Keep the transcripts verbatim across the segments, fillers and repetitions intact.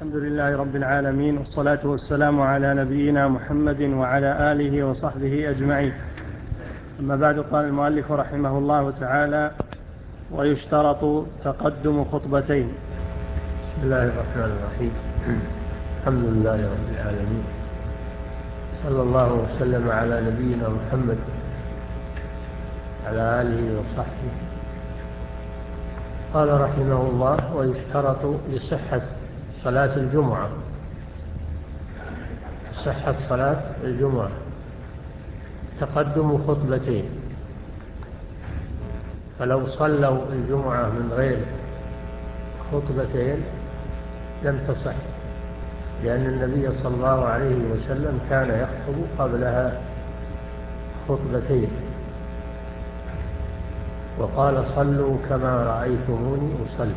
الحمد لله رب العالمين، والصلاة والسلام على نبينا محمد وعلى آله وصحبه أجمعين. أما بعد، قال المؤلف رحمه الله تعالى: ويشترط تقدم خطبتين. بسم الله الرحمن الرحيم. الحمد لله رب العالمين، صلى الله وسلم على نبينا محمد على آله وصحبه. قال رحمه الله: ويشترط لصحة صلاة الجمعة صحة صلاة الجمعة تقدم خطبتين، فلو صلوا الجمعة من غير خطبتين لم تصح، لأن النبي صلى الله عليه وسلم كان يخطب قبلها خطبتين، وقال: صلوا كما رأيتموني أصلي.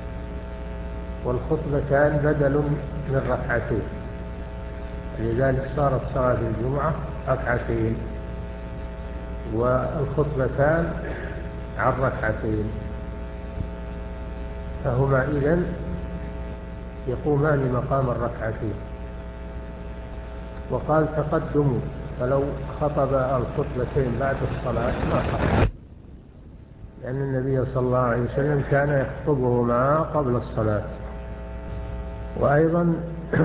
والخطبتان بدل من ركعتين، لذلك صارت صلاة الجمعة ركعتين والخطبتان عن ركعتين، فهما إذن يقومان مقام الركعتين. وقال: تقدموا، فلو خطب الخطبتين بعد الصلاة ما صح، لأن النبي صلى الله عليه وسلم كان يخطبهما قبل الصلاة. وأيضا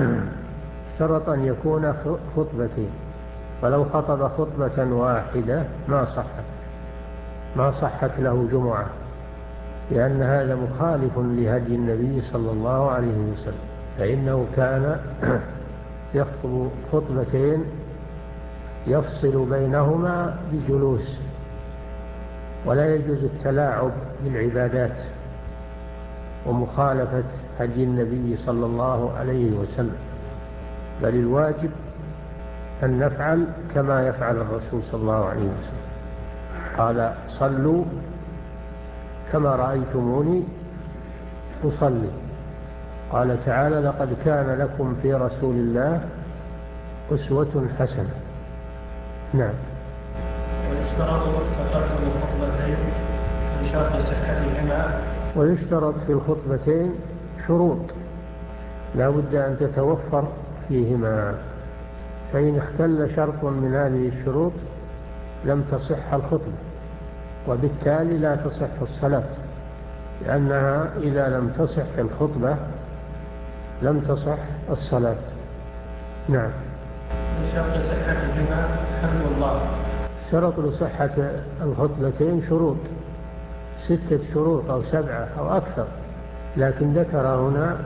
شرط أن يكون خطبتين، فلو خطب خطبة واحدة ما صحت ما صحت له جمعة، لأن هذا مخالف لهدي النبي صلى الله عليه وسلم، فإنه كان يخطب خطبتين يفصل بينهما بجلوس، ولا يجوز التلاعب بالعبادات ومخالفة هدي النبي صلى الله عليه وسلم، بل الواجب أن نفعل كما يفعل الرسول صلى الله عليه وسلم. قال: صلوا كما رأيتموني أصلي. قال تعالى: لقد كان لكم في رسول الله أسوة حسنة. نعم. ويشترط تقدم خطبتين بشرط صحتهما. ويشترط في الخطبتين شروط لا بد أن تتوفر فيهما، فإن اختل شرط من هذه الشروط لم تصح الخطبة، وبالتالي لا تصح الصلاة، لأنها إذا لم تصح الخطبة لم تصح الصلاة. نعم. بشرط صحتهما حمد الله. شرط لصحة الخطبتين شروط، ستة شروط أو سبعة أو أكثر، لكن ذكر هنا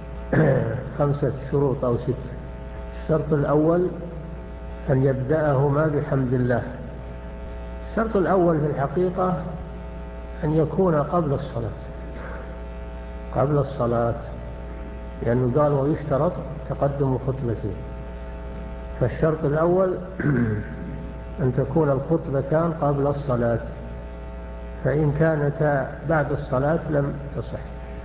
خمسة شروط أو ستة. الشرط الأول أن يبدأهما بحمد الله. الشرط الأول في الحقيقة أن يكون قبل الصلاة قبل الصلاة لأنه قال: ويشترط تقدم خطبتين. فالشرط الأول أن تكون الخطبتان قبل الصلاة، فإن كانتا بعد الصلاة لم تصح.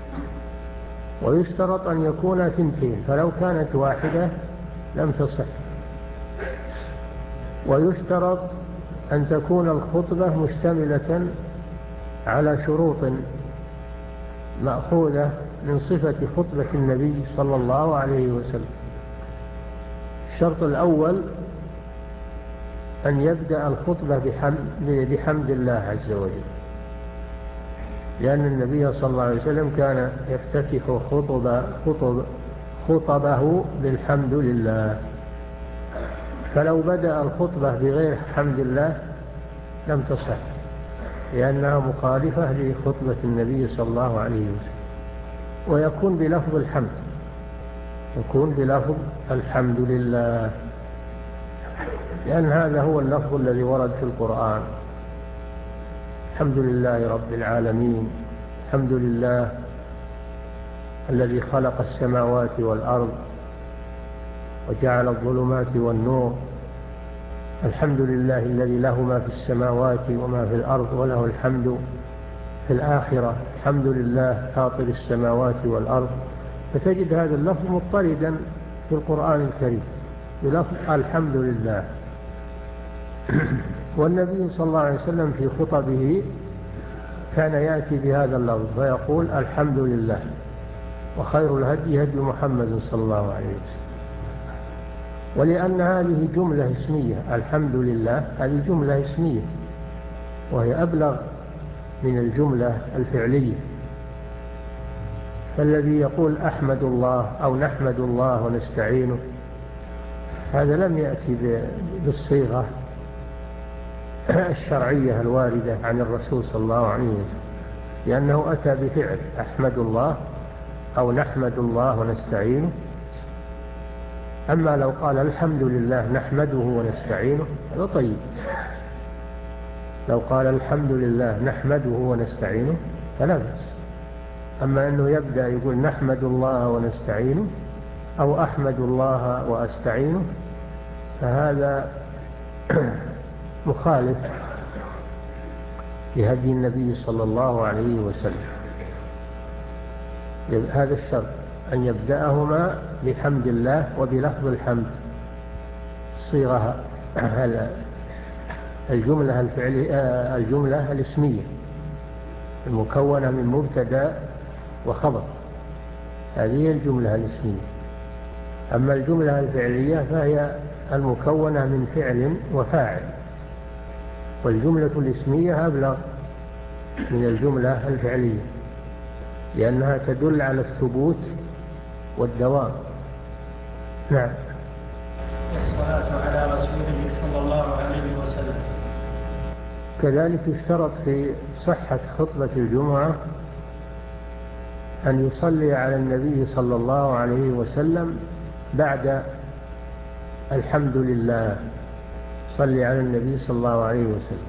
ويشترط أن يكون ثنتين، فلو كانت واحدة لم تصح. ويشترط أن تكون الخطبة مشتملة على شروط مأخوذة من صفة خطبة النبي صلى الله عليه وسلم. الشرط الأول أن يبدأ الخطبة بحمد, بحمد الله عز وجل، لأن النبي صلى الله عليه وسلم كان يفتتح خطب خطب خطبه بالحمد لله، فلو بدأ الخطبة بغير حمد الله لم تصح، لأنها مخالفة لخطبة النبي صلى الله عليه وسلم. ويكون بلفظ الحمد يكون بلفظ الحمد لله، لأن هذا هو اللفظ الذي ورد في القرآن: الحمد لله رب العالمين، الحمد لله الذي خلق السماوات والأرض وجعل الظلمات والنور، الحمد لله الذي له ما في السماوات وما في الأرض وله الحمد في الآخرة، الحمد لله فاطر السماوات والأرض. فتجد هذا اللفظ مضطردا في القرآن الكريم بلفظ الحمد لله. والنبي صلى الله عليه وسلم في خطبه كان يأتي بهذا اللفظ فيقول: الحمد لله. وخير الهدي هدي محمد صلى الله عليه وسلم. ولأن هذه جملة اسمية، الحمد لله هذه جملة اسمية وهي أبلغ من الجملة الفعلية. فالذي يقول أحمد الله أو نحمد الله ونستعينه هذا لم يأتي بالصيغة الشرعية الواردة عن الرسول صلى الله عليه وسلم، لأنه أتى بفعل أحمد الله أو نحمد الله ونستعينه. أما لو قال الحمد لله نحمده ونستعينه هذا طيب، لو قال الحمد لله نحمده ونستعينه فلا بأس. أما أنه يبدأ يقول نحمد الله ونستعينه أو أحمد الله وأستعينه فهذا مخالف لهدي النبي صلى الله عليه وسلم. هذا الشرط أن يبدأهما بحمد الله وبلفظ الحمد، صيغة الجملة الفعلية الجملة الاسمية المكونة من مبتدأ وخبر، هذه الجملة الاسمية. أما الجملة الفعلية فهي المكونة من فعل وفاعل، والجملة الاسمية أبلغ من الجملة الفعلية لأنها تدل على الثبوت والدوام. نعم. والصلاة على رسوله صلى الله عليه وسلم. كذلك يشترط في صحة خطبة الجمعة أن يصلي على النبي صلى الله عليه وسلم بعد الحمد لله، صلي على النبي صلى الله عليه وسلم،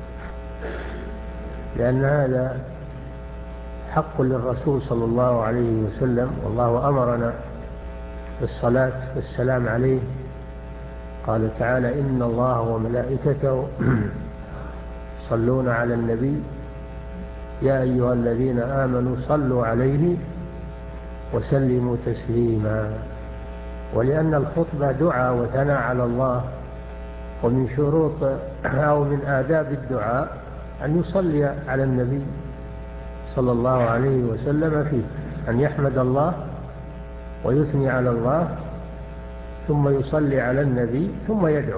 لأن هذا حق للرسول صلى الله عليه وسلم، والله أمرنا بالصلاة والسلام عليه. قال تعالى إن الله وملائكته صلون على النبي يا أيها الذين آمنوا صلوا عليه وسلموا تسليما. ولأن الخطبة دعاء وثناء على الله، ومن شروط أو من آداب الدعاء أن يصلي على النبي صلى الله عليه وسلم فيه، أن يحمد الله ويثني على الله ثم يصلي على النبي ثم يدعو.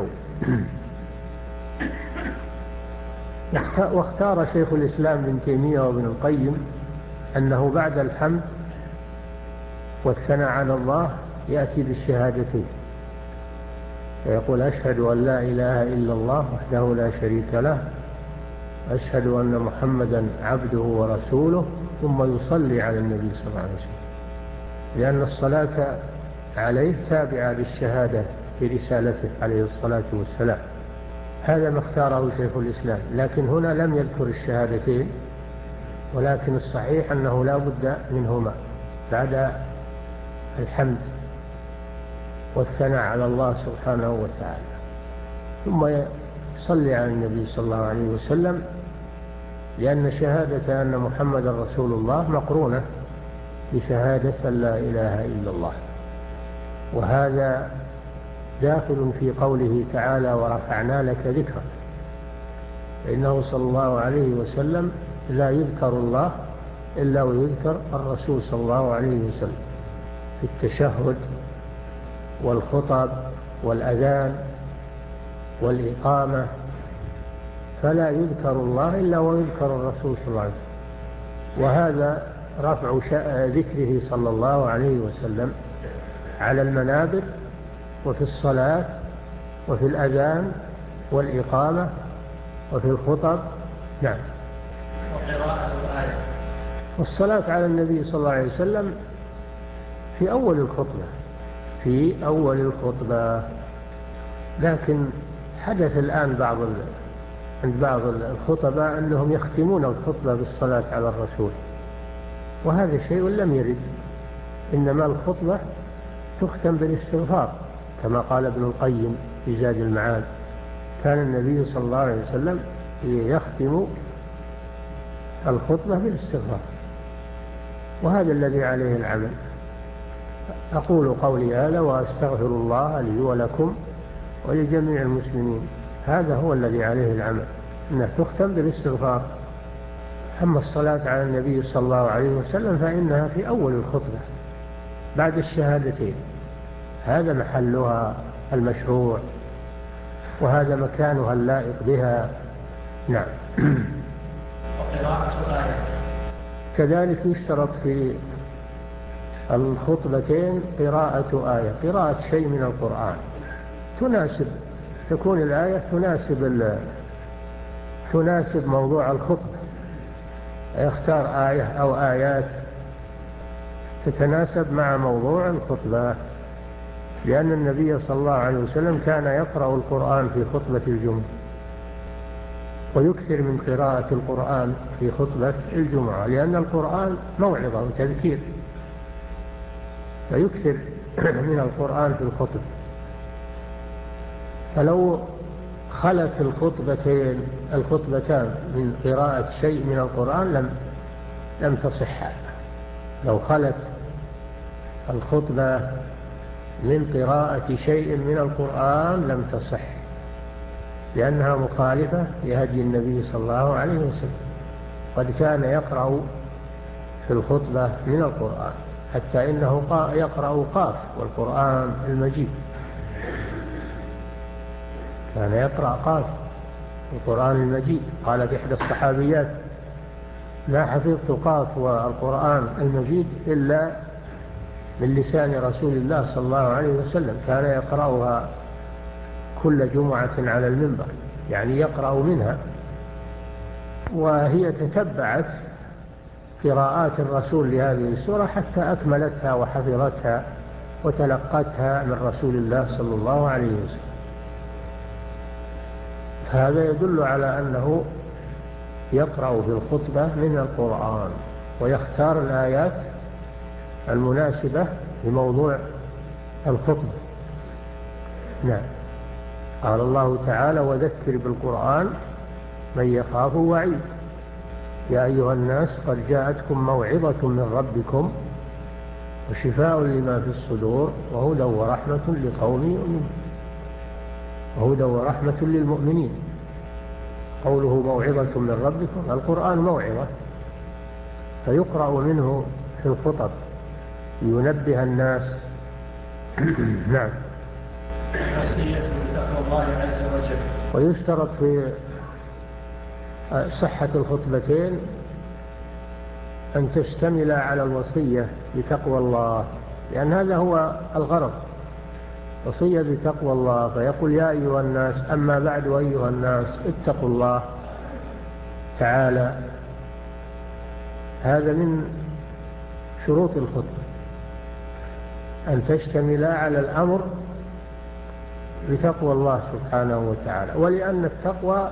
واختار شيخ الإسلام ابن تيمية وابن القيم أنه بعد الحمد والثناء على الله يأتي بالشهادتين، فيقول أشهد أن لا إله إلا الله وحده لا شريك له، أشهد أن محمدا عبده ورسوله، ثم يصلي على النبي صلى الله عليه وسلم، لأن الصلاة عليه تابعة للشهادة في رسالته عليه الصلاة والسلام. هذا ما اختاره شيخ الإسلام، لكن هنا لم يذكر الشهادتين، ولكن الصحيح أنه لا بد منهما بعد الحمد والثناء على الله سبحانه وتعالى، ثم يصلي على النبي صلى الله عليه وسلم، لأن شهادة أن محمد رسول الله مقرونة بشهادة لا إله إلا الله. وهذا داخل في قوله تعالى ورفعنا لك ذكرك، فإنه صلى الله عليه وسلم لا يذكر الله إلا ويذكر الرسول صلى الله عليه وسلم في التشهد والخطب والأذان والإقامة، فلا يذكر الله إلا ويذكر الرسول صلى الله عليه وسلم. وهذا رفع ذكره صلى الله عليه وسلم على المنابر وفي الصلاة وفي الأذان والإقامة وفي الخطب. نعم. وقراءة الآية. والصلاة على النبي صلى الله عليه وسلم في أول الخطبة في أول الخطبة لكن حدث الآن بعض عند بعض الخطباء أنهم يختمون الخطبة بالصلاة على الرسول، وهذا شيء لم يرد، إنما الخطبة تختم بالاستغفار كما قال ابن القيم في زاد المعاد، كان النبي صلى الله عليه وسلم يختم الخطبة بالاستغفار، وهذا الذي عليه العمل. أقول قولي هذا وأستغفر الله لي ولكم ولجميع المسلمين، هذا هو الذي عليه العمل، أنها تختم بالاستغفار. أما الصلاة على النبي صلى الله عليه وسلم فإنها في أول الخطبة بعد الشهادتين، هذا محلها المشروع وهذا مكانها اللائق بها. نعم. وقراءة آية كذلك يشترط في الخطبتين قراءة آية، قراءة شيء من القرآن تناسب، تكون الآية تناسب تناسب موضوع الخطبة، يختار آية أو آيات تتناسب مع موضوع الخطبة، لأن النبي صلى الله عليه وسلم كان يقرأ القرآن في خطبة الجمعة، ويكثر من قراءة القرآن في خطبة الجمعة، لأن القرآن موعظة وتذكير، فيكثر من القرآن في الخطب. فلو خلت الخطبتين الخطبتان من قراءة شيء من القرآن لم لم تصح. لو خلت الخطبة من قراءة شيء من القرآن لم تصح، لأنها مخالفة لهدي النبي صلى الله عليه وسلم. قد كان يقرأ في الخطبة من القرآن، حتى إنه يقرأ قاف والقرآن المجيد، كان يقرأ قاف القرآن المجيد. قال في إحدى الصحابيات: لا حفظت قاف والقرآن المجيد إلا من لسان رسول الله صلى الله عليه وسلم، كان يقرأها كل جمعة على المنبر، يعني يقرأ منها. وهي تتبعت قراءات الرسول لهذه السورة حتى أكملتها وحفظتها وتلقتها من رسول الله صلى الله عليه وسلم. هذا يدل على أنه يقرأ في الخطبة من القرآن ويختار الآيات المناسبة لموضوع الخطبة. نعم. قال الله تعالى: وذكر بالقرآن من يخاف وعيد، يا أيها الناس قد جاءتكم موعظة من ربكم وشفاء لما في الصدور وهدى ورحمة لقوم يؤمنون، وهدى ورحمة للمؤمنين. قوله موعظة من ربكم، القرآن موعظة، فيقرأ منه في الخطب لينبه الناس. نعم. وصية بتقوى الله عز وجل. ويشترط في صحة الخطبتين أن تشتمل على الوصية بتقوى الله، لأن هذا هو الغرض، وصية بتقوى الله. فيقول: يا أيها الناس، أما بعد أيها الناس اتقوا الله تعالى. هذا من شروط الخطبة، أن تشتمل على الأمر بتقوى الله سبحانه وتعالى. ولأن التقوى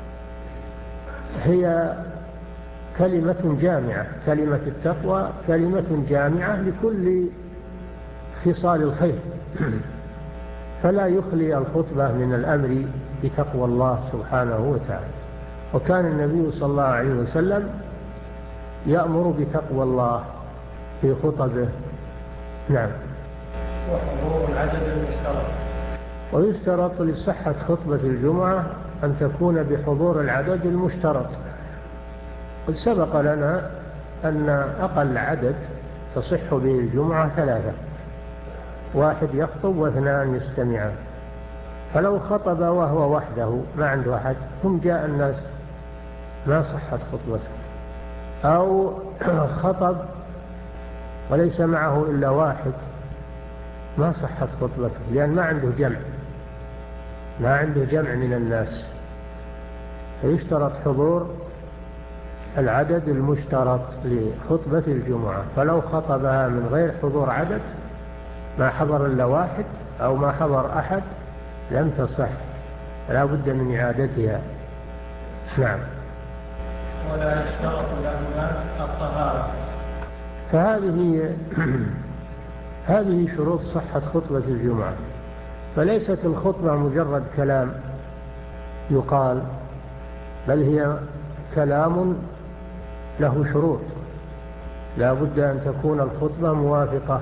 هي كلمة جامعة، كلمة التقوى كلمة جامعة لكل خصال الخير، فلا يخلي الخطبة من الأمر بتقوى الله سبحانه وتعالى. وكان النبي صلى الله عليه وسلم يأمر بتقوى الله في خطبه. نعم. وحضور العدد المشترك. ويشترط لصحة خطبة الجمعة أن تكون بحضور العدد المشترط. قد سبق لنا أن أقل عدد تصح به الجمعة ثلاثة، واحد يخطب واثنان يستمعان. فلو خطب وهو وحده ما عنده أحد ثم جاء الناس ما صحت خطبته، أو خطب وليس معه إلا واحد ما صحت خطبته، لأن ما عنده جمع ما عنده جمع من الناس. فيشترط حضور العدد المشترط لخطبة الجمعة. فلو خطبها من غير حضور عدد، ما حضر إلا واحد أو ما حضر أحد، لم تصح، لا بد من إعادتها. نعم. ولا يشترط لهما الطهارة. فهذه هذه شروط صحة خطبة الجمعة. فليست الخطبة مجرد كلام يقال، بل هي كلام له شروط. لا بد أن تكون الخطبة موافقة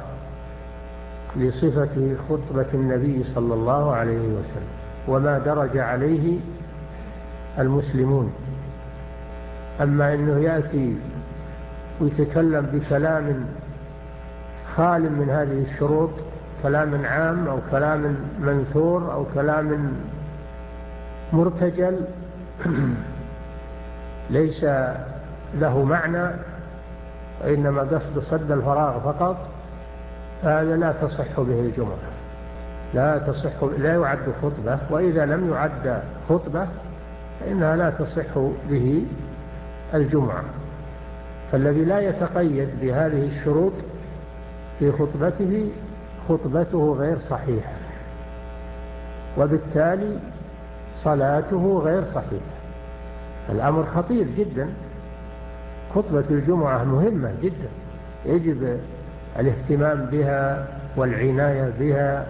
لصفة خطبة النبي صلى الله عليه وسلم وما درج عليه المسلمون. أما أنه يأتي ويتكلم بكلام خال من هذه الشروط، كلام عام أو كلام منثور أو كلام مرتجل ليس له معنى وإنما قصد صد الفراغ فقط، هذا لا تصح به الجمعة، لا تصح، لا يعد خطبة، وإذا لم يعد خطبة فإنها لا تصح به الجمعة. فالذي لا يتقيد بهذه الشروط في خطبته خطبته غير صحيحة، وبالتالي صلاته غير صحيحة. الأمر خطير جدا، خطبة الجمعة مهمة جدا، يجب الاهتمام بها والعناية بها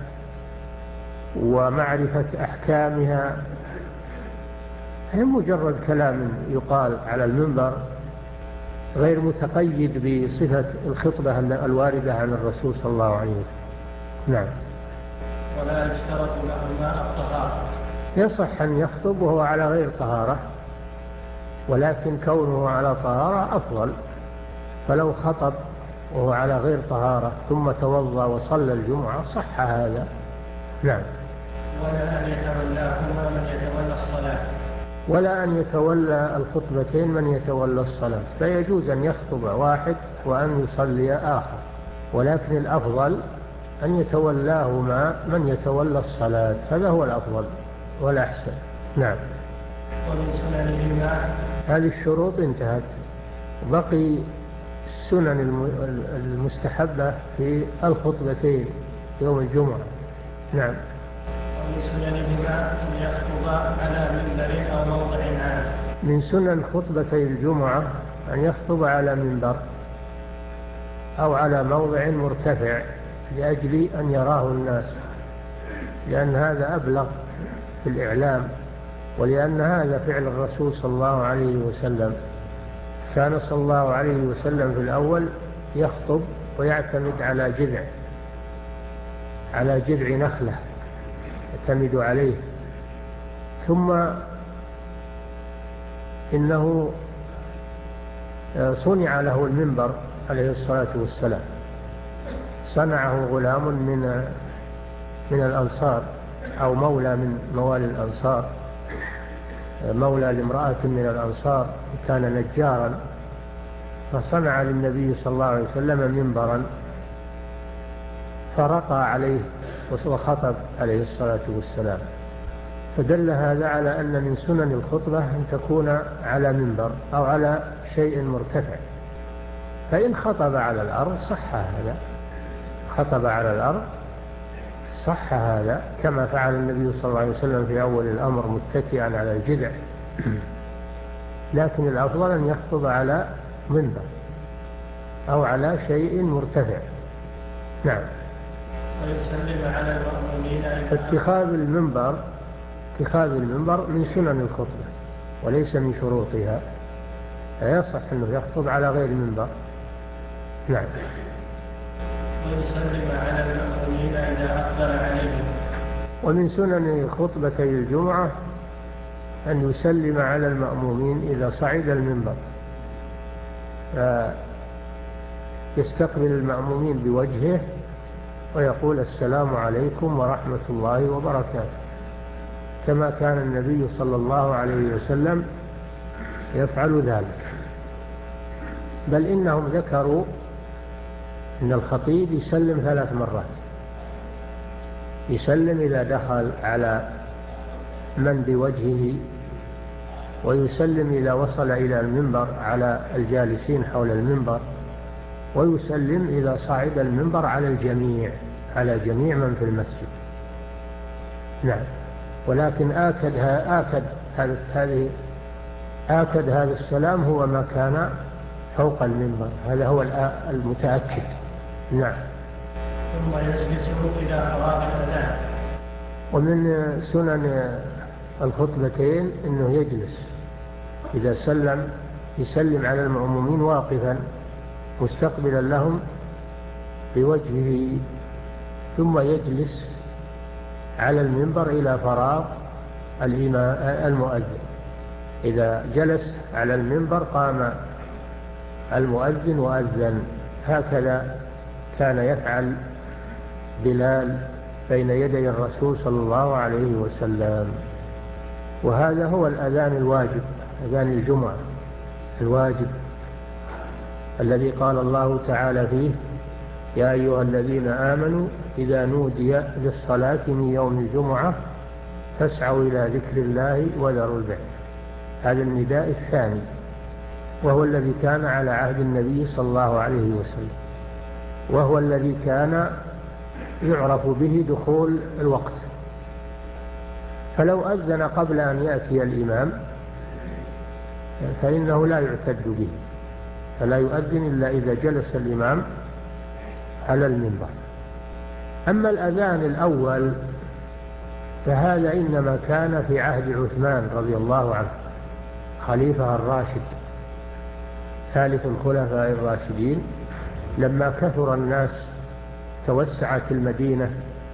ومعرفة أحكامها، هي مجرد كلام يقال على المنبر غير متقيد بصفة الخطبة الواردة عن الرسول صلى الله عليه وسلم. نعم. ولا يشترط له ماء الطهارة. يصح أن يخطب وهو على غير طهارة، ولكن كونه على طهارة أفضل، فلو خطب وهو على غير طهارة ثم توضأ وصلى الجمعة صح هذا. نعم. ولا أن يتولاهما من يتولى الصلاة. ولا أن يتولى الخطبتين من يتولى الصلاة، فيجوز أن يخطب واحد وأن يصلي آخر، ولكن الأفضل أن يتولاهما من يتولى الصلاة، هذا هو الأفضل والأحسن. نعم. ومن سننهما. هذه الشروط انتهت، بقي السنن المستحبة في الخطبتين يوم الجمعة. نعم. ومن سننهما أن يخطب على منبر أو موضع عام. من سنن خطبتي الجمعة أن يخطب على منبر أو على موضع مرتفع لأجل أن يراه الناس، لأن هذا أبلغ في الإعلام، ولأن هذا فعل الرسول صلى الله عليه وسلم. كان صلى الله عليه وسلم في الأول يخطب ويعتمد على جذع على جذع نخلة يعتمد عليه، ثم إنه صنع له المنبر عليه الصلاة والسلام، صنعه غلام من من الأنصار أو مولى من موالي الأنصار، مولى لامرأة من الأنصار كان نجارا، فصنع للنبي صلى الله عليه وسلم منبرا فرقى عليه وخطب عليه الصلاة والسلام. فدل هذا على أن من سنن الخطبة أن تكون على منبر أو على شيء مرتفع، فإن خطب على الأرض صح هذا، خطب على الأرض صح هذا، كما فعل النبي صلى الله عليه وسلم في أول الأمر متكئا على الجذع، لكن الأفضل أن يخطب على منبر أو على شيء مرتفع. نعم. ويسلم على المأمومين. اتخاذ المنبر اتخاذ المنبر من سنن الخطبة وليس من شروطها، يصح أنه يخطب على غير منبر. نعم. ويسلم على المأمومين إذا أقبل عليهم. ومن سنن خطبتي الجمعة أن يسلم على المأمومين إذا صعد المنبر، يستقبل المأمومين بوجهه ويقول السلام عليكم ورحمة الله وبركاته، كما كان النبي صلى الله عليه وسلم يفعل ذلك. بل إنهم ذكروا أن الخطيب يسلم ثلاث مرات، يسلم إذا دخل على من بوجهه، ويسلم إذا وصل إلى المنبر على الجالسين حول المنبر، ويسلم إذا صعد المنبر على الجميع على جميع من في المسجد. نعم. ولكن آكد آكد هذه آكد هذا السلام هو ما كان فوق المنبر، هذا هو المتأكد. نعم. ثم يجلس إلى فراغ الأذان. ومن سنن الخطبتين أنه يجلس إذا سلم، يسلم على المأمومين واقفا مستقبلا لهم بوجهه، ثم يجلس على المنبر إلى فراغ المؤذن. إذا جلس على المنبر قام المؤذن وأذن، هكذا كان يفعل بلال بين يدي الرسول صلى الله عليه وسلم. وهذا هو الأذان الواجب، أذان الجمعة الواجب الذي قال الله تعالى فيه: يا أيها الذين آمنوا إذا نودي للصلاة من يوم الجمعة فاسعوا إلى ذكر الله وذروا البيع. هذا النداء الثاني، وهو الذي كان على عهد النبي صلى الله عليه وسلم، وهو الذي كان يعرف به دخول الوقت. فلو أذن قبل أن يأتي الإمام فإنه لا يعتد به، فلا يؤذن إلا إذا جلس الإمام على المنبر. أما الأذان الأول فهذا إنما كان في عهد عثمان رضي الله عنه خليفة الراشد ثالث الخلفاء الراشدين، لما كثر الناس توسعت المدينة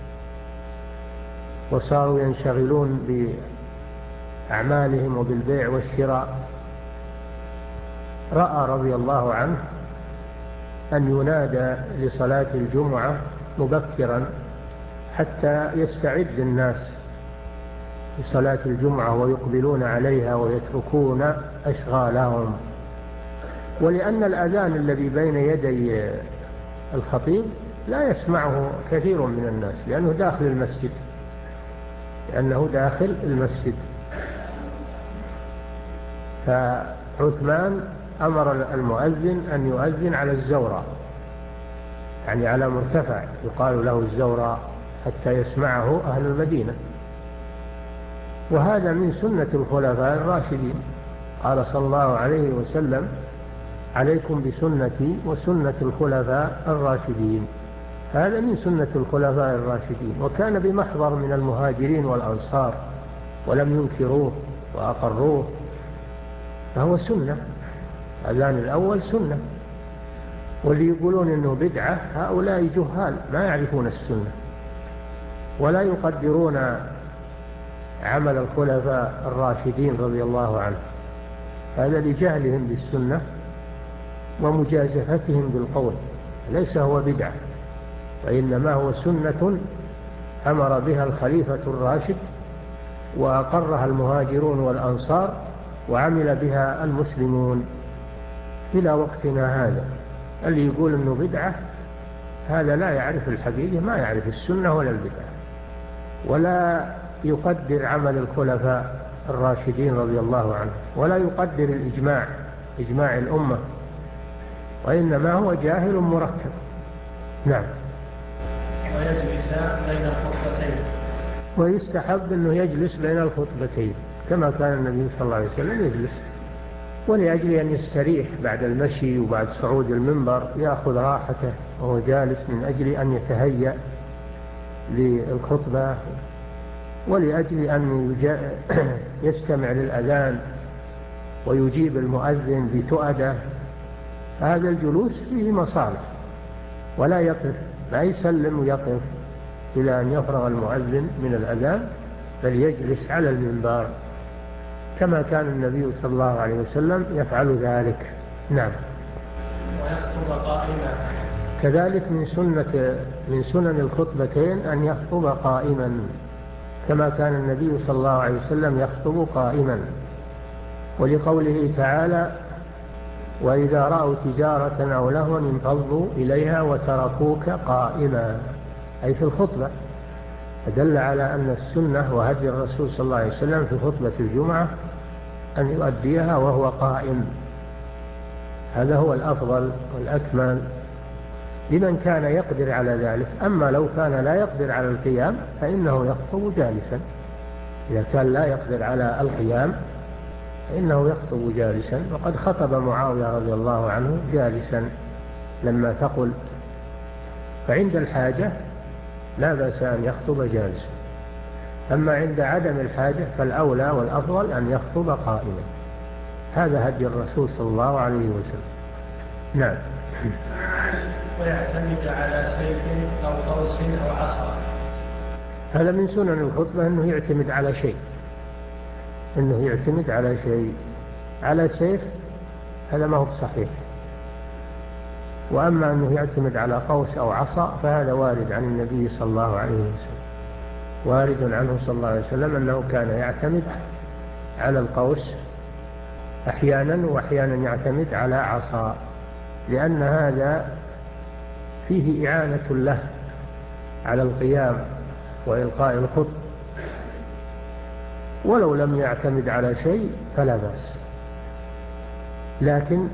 وصاروا ينشغلون بأعمالهم وبالبيع والشراء، رأى رضي الله عنه أن ينادى لصلاة الجمعة مبكرا حتى يستعد الناس لصلاة الجمعة ويقبلون عليها ويتركون أشغالهم. ولأن الأذان الذي بين يدي الخطيب لا يسمعه كثير من الناس لأنه داخل المسجد لأنه داخل المسجد فعثمان أمر المؤذن أن يؤذن على الزورة، يعني على مرتفع يقال له الزورة، حتى يسمعه أهل المدينة. وهذا من سنة الخلفاء الراشدين. قال صلى الله عليه وسلم: عليكم بسنتي وسنة الخلفاء الراشدين. هذا من سنة الخلفاء الراشدين، وكان بمحضر من المهاجرين والأنصار ولم ينكروه وأقروه، فهو سنة. أذان الأول سنة. واللي يقولون إنه بدعة هؤلاء جهال ما يعرفون السنة ولا يقدرون عمل الخلفاء الراشدين رضي الله عنه. هذا لجهلهم بالسنة ومجازفتهم بالقول، ليس هو بدعة، وإنما هو سنة أمر بها الخليفة الراشد وأقرها المهاجرون والأنصار وعمل بها المسلمون إلى وقتنا هذا. اللي يقول إنه بدعة هذا لا يعرف الحقيقة، ما يعرف السنة ولا البدعة، ولا يقدر عمل الخلفاء الراشدين رضي الله عنه، ولا يقدر الإجماع إجماع الأمة، وإنما هو جاهل مركب. نعم. ويجلس بين الخطبتين. ويستحب أنه يجلس بين الخطبتين كما كان النبي صلى الله عليه وسلم يجلس، ولأجل أن يستريح بعد المشي وبعد صعود المنبر يأخذ راحته وهو جالس من أجل أن يتهيأ للخطبة، ولأجل أن يستمع للأذان ويجيب المؤذن بتؤدة. هذا الجلوس فيه مصالح، ولا يقف، لا يسلم ويقف إلى أن يفرغ المؤذن من الأذان، بل يجلس على المنبر كما كان النبي صلى الله عليه وسلم يفعل ذلك. نعم. ويخطب قائما. كذلك من سنة من سنن الخطبتين أن يخطب قائما كما كان النبي صلى الله عليه وسلم يخطب قائما، ولقوله تعالى: وإذا رأوا تجارة أو لهوا انفضوا إليها وتركوك قائما، أي في الخطبة. فدل على أن السنة وهدي الرسول صلى الله عليه وسلم في خطبة الجمعة أن يؤديها وهو قائم. هذا هو الأفضل والأكمل لمن كان يقدر على ذلك. أما لو كان لا يقدر على القيام فإنه يخطب جالسا. إذا كان لا يقدر على القيام فإنه يخطب جالسا، وقد خطب معاوية رضي الله عنه جالسا لما ثقل، فعند الحاجة لا بأس أن يخطب جالسا. أما عند عدم الحاجة فالأولى والأفضل أن يخطب قائما. هذا هدي الرسول صلى الله عليه وسلم. نعم. ويعتمد على سيف أو قوس أو عصا. هذا من سنن الخطبة أنه يعتمد على شيء أنه يعتمد على شيء. على سيف هذا ما هو صحيح، وأما أنه يعتمد على قوس أو عصا فهذا وارد عن النبي صلى الله عليه وسلم، وارد عنه صلى الله عليه وسلم أنه كان يعتمد على القوس أحيانا، وأحيانا يعتمد على عصا، لأن هذا فيه إعانة له على القيام وإلقاء الخطب، ولو لم يعتمد على شيء فلا بأس، لكن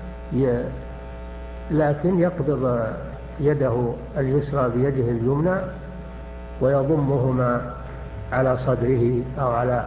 لكن يقبض يده اليسرى بيده اليمنى ويضمهما على صدره أو على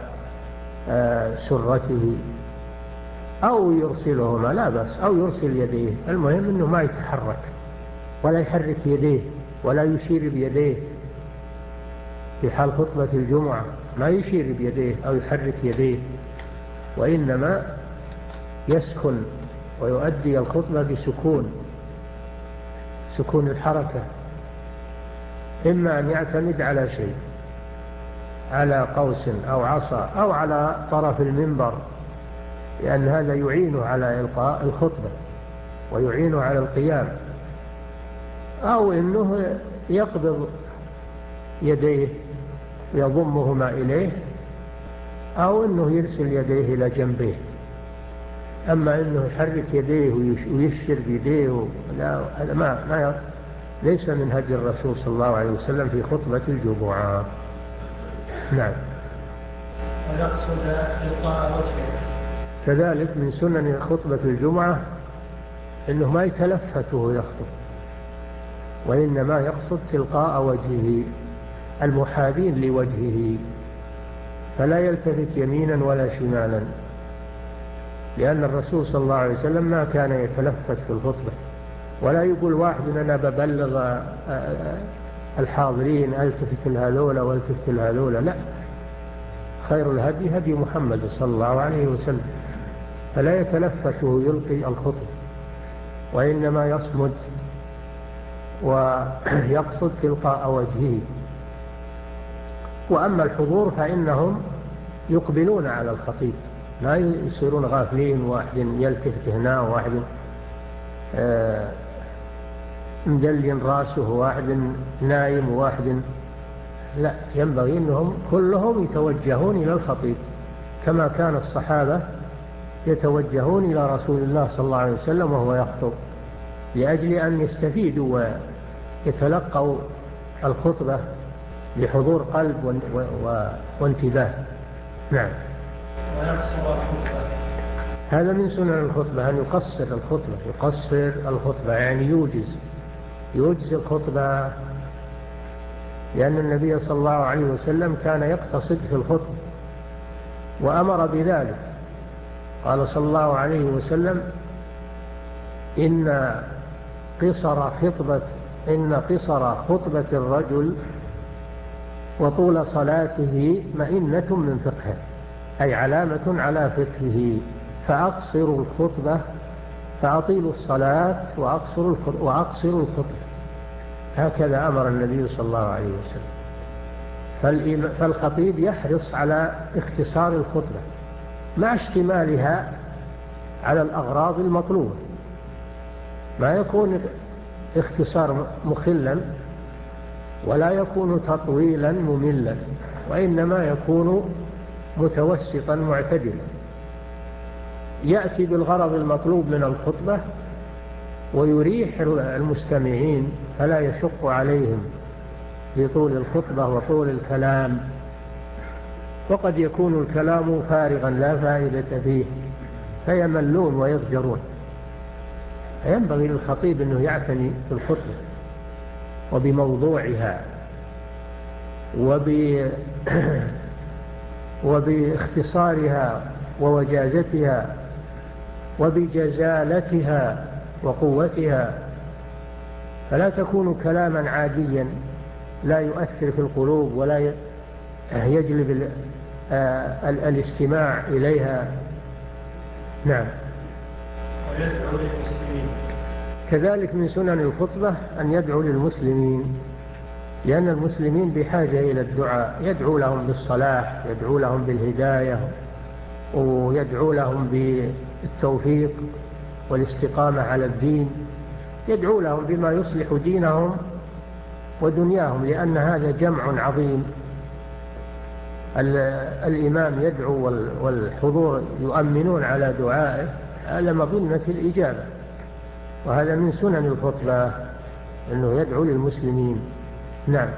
سرته أو يرسلهما، لا بأس، أو يرسل يديه، المهم أنه ما يتحرك ولا يحرك يديه ولا يشير بيديه في حال خطبة الجمعة، ما يشير بيديه أو يحرك يديه، وإنما يسكن ويؤدي الخطبة بسكون سكون الحركة، إما أن يعتمد على شيء، على قوس أو عصا أو على طرف المنبر، لأن هذا يعينه على إلقاء الخطبة ويعينه على القيام، أو إنه يقبض يديه يضمهما إليه، أو إنه يرسل يديه إلى جنبه. أما إنه يحرك يديه ويشير بيديه، لا، هذا ما ما ليس من هدي الرسول صلى الله عليه وسلم في خطبة الجمعة. نعم. ويقصد إلقاء وجهه. كذلك من سنن خطبة الجمعة إنه ما يتلفت وهو يخطب، وإنما يقصد تلقاء وجهه المحاذين لوجهه، فلا يلتفت يمينا ولا شمالا، لأن الرسول صلى الله عليه وسلم ما كان يتلفت في الخطبة، ولا يقول واحد أنا ببلغ الحاضرين ألتفت الهذولة والتفت الهذولة، لا، خير الهدي هدي محمد صلى الله عليه وسلم، فلا يتلفت ويلقي الخطبة، وإنما يصمد ويقصد تلقاء وجهه. وأما الحضور فإنهم يقبلون على الخطيب، لا يصيرون غافلين، واحد يلتفت هنا وواحد مدلين راسه وواحد نايم وواحد، لا، ينبغي أنهم كلهم يتوجهون إلى الخطيب، كما كان الصحابة يتوجهون إلى رسول الله صلى الله عليه وسلم وهو يخطب، لأجل أن يستفيدوا ويتلقوا الخطبة بحضور قلب وانتباه. نعم. ويقصر الخطبة. هذا من سنن الخطبة أن يقصر الخطبة، يقصر الخطبة يعني يوجز يوجز الخطبة، لأن النبي صلى الله عليه وسلم كان يقتصد في الخطبة وأمر بذلك، قال صلى الله عليه وسلم إن قصر خطبة إن قصر خطبة الرجل وطول صلاته مئنة من فقهه، أي علامة على فقهه، فأقصروا الخطبة فأطيلوا الصلاة وأقصروا وأقصروا الخطبة، هكذا أمر النبي صلى الله عليه وسلم. فالخطيب يحرص على اختصار الخطبة مع اشتمالها على الأغراض المطلوبة، ما يكون اختصار مخلا ولا يكون تطويلا مملا، وإنما يكون متوسطا معتدلا، يأتي بالغرض المطلوب من الخطبة ويريح المستمعين فلا يشق عليهم بطول الخطبة وطول الكلام، وقد يكون الكلام فارغا لا فائدة فيه فيملون ويضجرون. ينبغي للخطيب أنه يعتني بالخطبة وبموضوعها وب... وباختصارها ووجازتها وبجزالتها وقوتها، فلا تكون كلاما عاديا لا يؤثر في القلوب ولا يجلب ال... ال... الاستماع إليها. نعم. ويدعو للمسلمين. كذلك من سنن الخطبة أن يدعو للمسلمين، لأن المسلمين بحاجة إلى الدعاء، يدعو لهم بالصلاح، يدعو لهم بالهداية، ويدعو لهم بالتوفيق والاستقامة على الدين، يدعو لهم بما يصلح دينهم ودنياهم، لأن هذا جمع عظيم. الإمام يدعو والحضور يؤمنون على دعائه، هذا مظنة الإجابة، وهذا من سنن الخطبة أنه يدعو للمسلمين. نعم.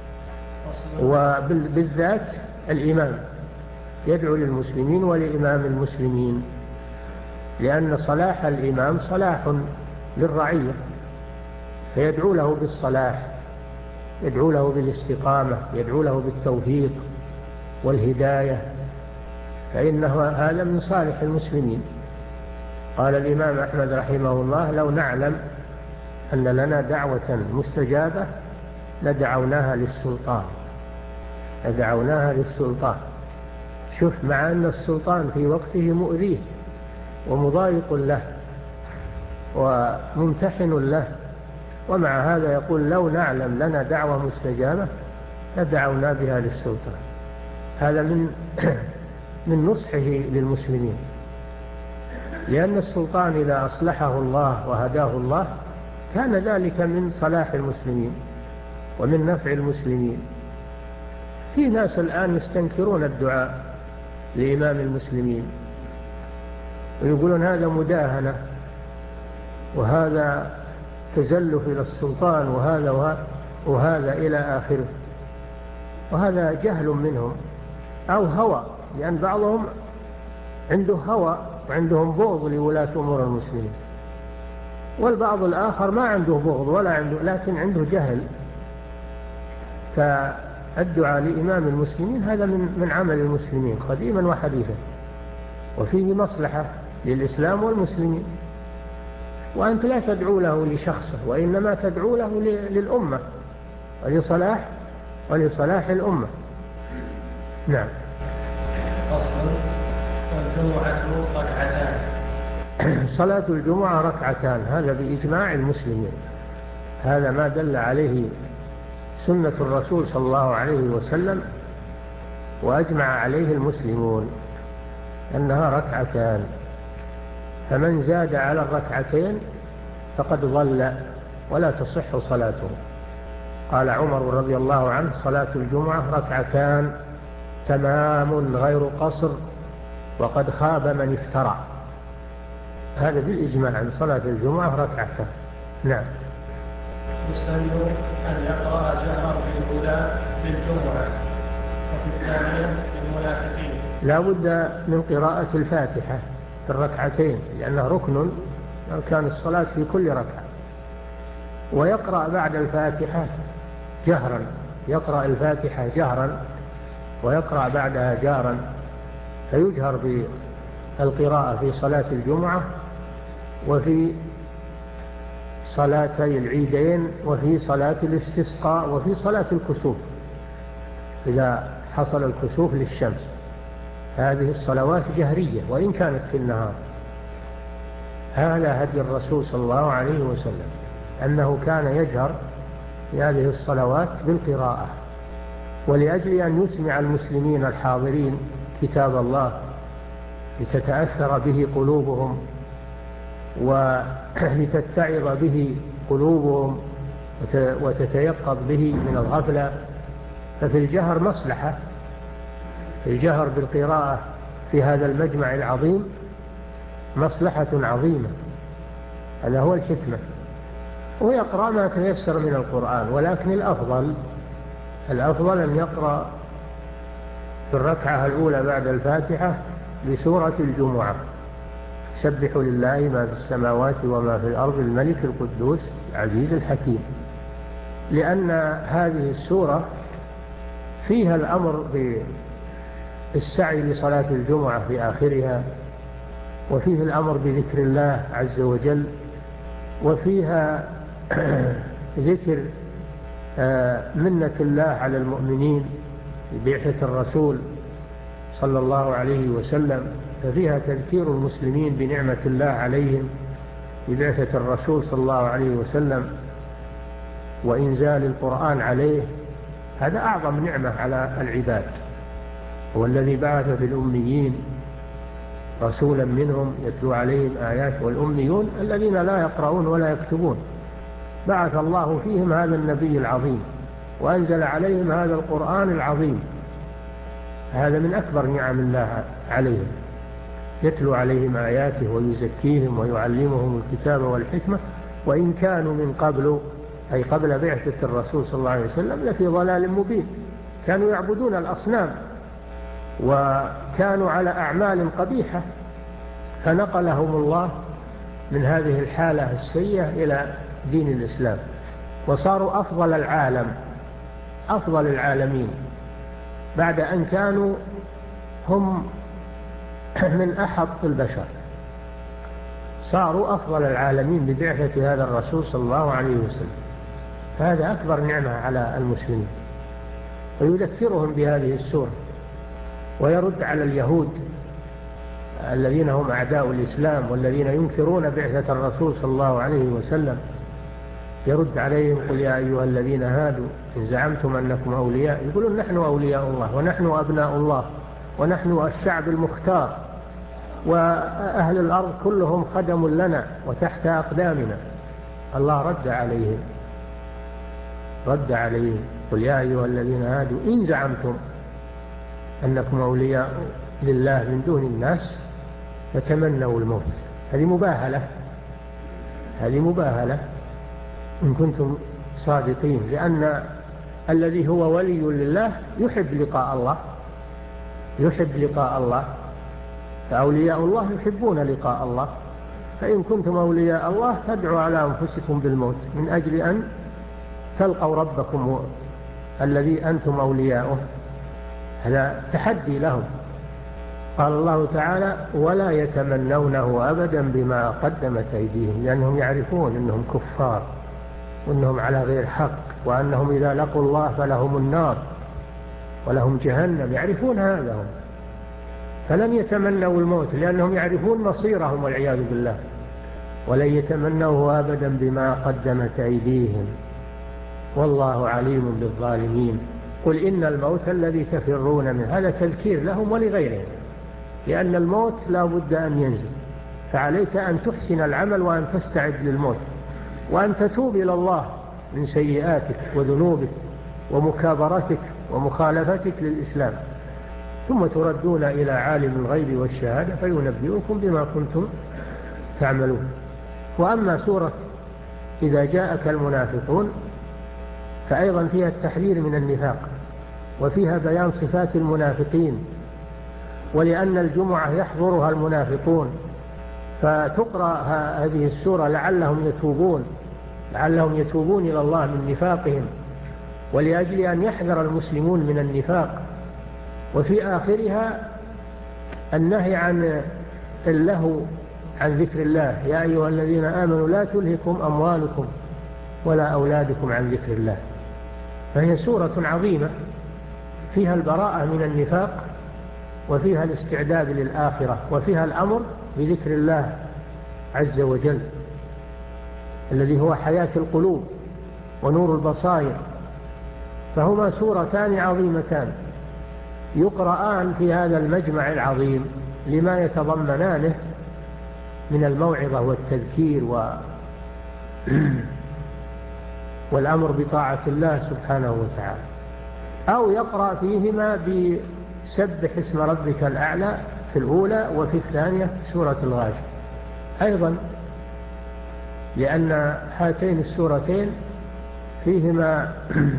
وبالذات الإمام يدعو للمسلمين ولإمام المسلمين، لأن صلاح الإمام صلاح للرعية، فيدعو له بالصلاح، يدعو له بالاستقامة، يدعو له بالتوفيق والهداية، فإنه هذا من صالح المسلمين. قال الإمام أحمد رحمه الله: لو نعلم أن لنا دعوة مستجابة لدعوناها للسلطان لدعوناها للسلطان. شوف، مع أن السلطان في وقته مؤذيه ومضايق له وممتحن له، ومع هذا يقول: لو نعلم لنا دعوة مستجابة لدعونا بها للسلطان. هذا من من نصحه للمسلمين، لأن السلطان إذا أصلحه الله وهداه الله كان ذلك من صلاح المسلمين ومن نفع المسلمين. في ناس الآن يستنكرون الدعاء لإمام المسلمين ويقولون هذا مداهنة وهذا تزلف إلى السلطان وهذا وهذا, وهذا إلى آخره، وهذا جهل منهم أو هوى، لأن بعضهم عنده هوى وعندهم بغض لولاة أمور المسلمين، والبعض الآخر ما عنده بغض ولا عنده، لكن عنده جهل. فالدعاء لإمام المسلمين هذا من من عمل المسلمين قديما وحديثا، وفيه مصلحة للإسلام والمسلمين. وأنت لا تدعو له لشخصه، وإنما تدعو له للأمة ولصلاح ولصلاح الأمة. نعم. فصل: والجمعة ركعتان. صلاة الجمعة ركعتان، هذا بإجماع المسلمين، هذا ما دل عليه سنة الرسول صلى الله عليه وسلم وأجمع عليه المسلمون أنها ركعتان، فمن زاد على الركعتين فقد ضل ولا تصح صلاته. قال عمر رضي الله عنه: صلاة الجمعة ركعتان تمام غير قصر، وقد خاب من افترى. هذا بالإجماع عن صلاة الجمعة ركعتان. نعم. يسأل أن يقرأ جهرا في الأولى بالجمعة وفي الثانية بالمنافقين. لا بد من قراءة الفاتحة في الركعتين، لأنه ركن أركان الصلاة في كل ركعة، ويقرأ بعد الفاتحة جهرا، يقرأ الفاتحة جهرا ويقرأ بعدها جهرا، فيجهر بالقراءة في صلاة الجمعة وفي صلاتي العيدين وفي صلاة الاستسقاء وفي صلاة الكسوف إذا حصل الكسوف للشمس. هذه الصلوات جهرية وإن كانت في النهار. هذا هدي الرسول صلى الله عليه وسلم، أنه كان يجهر في هذه الصلوات بالقراءة، ولأجل أن يسمع المسلمين الحاضرين كتاب الله لتتأثر به قلوبهم ولتتعظ به قلوبهم وتتيقظ به من الغفلة. ففي الجهر مصلحة، في الجهر بالقراءة في هذا المجمع العظيم مصلحة عظيمة، هذا هو الحكمة. ويقرأ ما تيسر من القرآن، ولكن الأفضل الأفضل أن يقرأ في الركعة الأولى بعد الفاتحة بسورة الجمعة: سبح لله ما في السماوات وما في الأرض الملك القدوس العزيز الحكيم، لأن هذه السورة فيها الأمر بالسعي لصلاة الجمعة في آخرها، وفيه الأمر بذكر الله عز وجل، وفيها ذكر منة الله على المؤمنين ببعثة الرسول صلى الله عليه وسلم، ففيها تذكير المسلمين بنعمة الله عليهم ببعثة الرسول صلى الله عليه وسلم وإنزال القرآن عليه. هذا أعظم نعمة على العباد، هو الذي بعث في الأميين رسولا منهم يتلو عليهم آيات، والأميون الذين لا يقرؤون ولا يكتبون، بعث الله فيهم هذا النبي العظيم وأنزل عليهم هذا القرآن العظيم. هذا من أكبر نعم الله عليهم، يتلو عليهم آياته ويزكيهم ويعلمهم الكتاب والحكمة، وإن كانوا من قبل أي قبل بعثة الرسول صلى الله عليه وسلم لفي ضلال مبين. كانوا يعبدون الأصنام وكانوا على أعمال قبيحة، فنقلهم الله من هذه الحالة السيئة إلى دين الإسلام، وصاروا أفضل العالم، أفضل العالمين، بعد أن كانوا هم من أحط البشر. صاروا أفضل العالمين ببعثة هذا الرسول صلى الله عليه وسلم. هذا أكبر نعمة على المسلمين. ويذكرهم بهذه السورة، ويرد على اليهود الذين هم أعداء الإسلام والذين ينكرون بعثة الرسول صلى الله عليه وسلم. يرد عليهم: قل يا أيها الذين هادوا إن زعمتم أنكم أولياء، يقولون نحن أولياء الله ونحن أبناء الله ونحن الشعب المختار وأهل الأرض كلهم خدم لنا وتحت أقدامنا. الله رد عليهم رد عليهم قل يا أيها الذين هادوا إن زعمتم أنكم أولياء لله من دون الناس فتمنوا الموت. هذه مباهلة، هذه مباهلة إن كنتم صادقين، لأن الذي هو ولي لله يحب لقاء الله، يحب لقاء الله، فأولياء الله يحبون لقاء الله. فإن كنتم أولياء الله فادعوا على أنفسكم بالموت من أجل أن تلقوا ربكم الذي أنتم أولياؤه. هذا تحدي لهم. قال الله تعالى: ولا يتمنونه أبدا بما قدمت أيديهم، لأنهم يعرفون أنهم كفار وأنهم على غير حق، وأنهم إذا لقوا الله فلهم النار ولهم جهنم. يعرفون هذا هم، فلم يتمنوا الموت لأنهم يعرفون مصيرهم والعياذ بالله. ولن يتمنوه أبدا بما قدمت أيديهم والله عليم بالظالمين. قل إن الموت الذي تفرون منه، هذا تذكير لهم ولغيرهم، لأن الموت لا بد أن ينزل، فعليك أن تحسن العمل وأن تستعد للموت، وأن تتوب إلى الله من سيئاتك وذنوبك ومكابرتك ومخالفتك للإسلام، ثم تردون إلى عالم الغيب والشهادة فينبئكم بما كنتم تعملون. وأما سورة إذا جاءك المنافقون فأيضا فيها التحذير من النفاق، وفيها بيان صفات المنافقين، ولأن الجمعة يحضرها المنافقون فتقرأ هذه السورة لعلهم يتوبون لعلهم يتوبون إلى الله من نفاقهم، ولأجل أن يحذر المسلمون من النفاق. وفي آخرها النهي عن اللهو عن ذكر الله: يا أيها الذين آمنوا لا تلهكم أموالكم ولا أولادكم عن ذكر الله. فهي سورة عظيمة فيها البراءة من النفاق، وفيها الاستعداد للآخرة، وفيها الأمر بذكر الله عز وجل الذي هو حياة القلوب ونور البصائر. فهما سورتان عظيمتان يقرآن في هذا المجمع العظيم لما يتضمنانه من الموعظة والتذكير و... والأمر بطاعة الله سبحانه وتعالى. أو يقرأ فيهما بسبح اسم ربك الأعلى في الأولى، وفي الثانية سورة الغاشية أيضا، لأن هاتين السورتين فيهما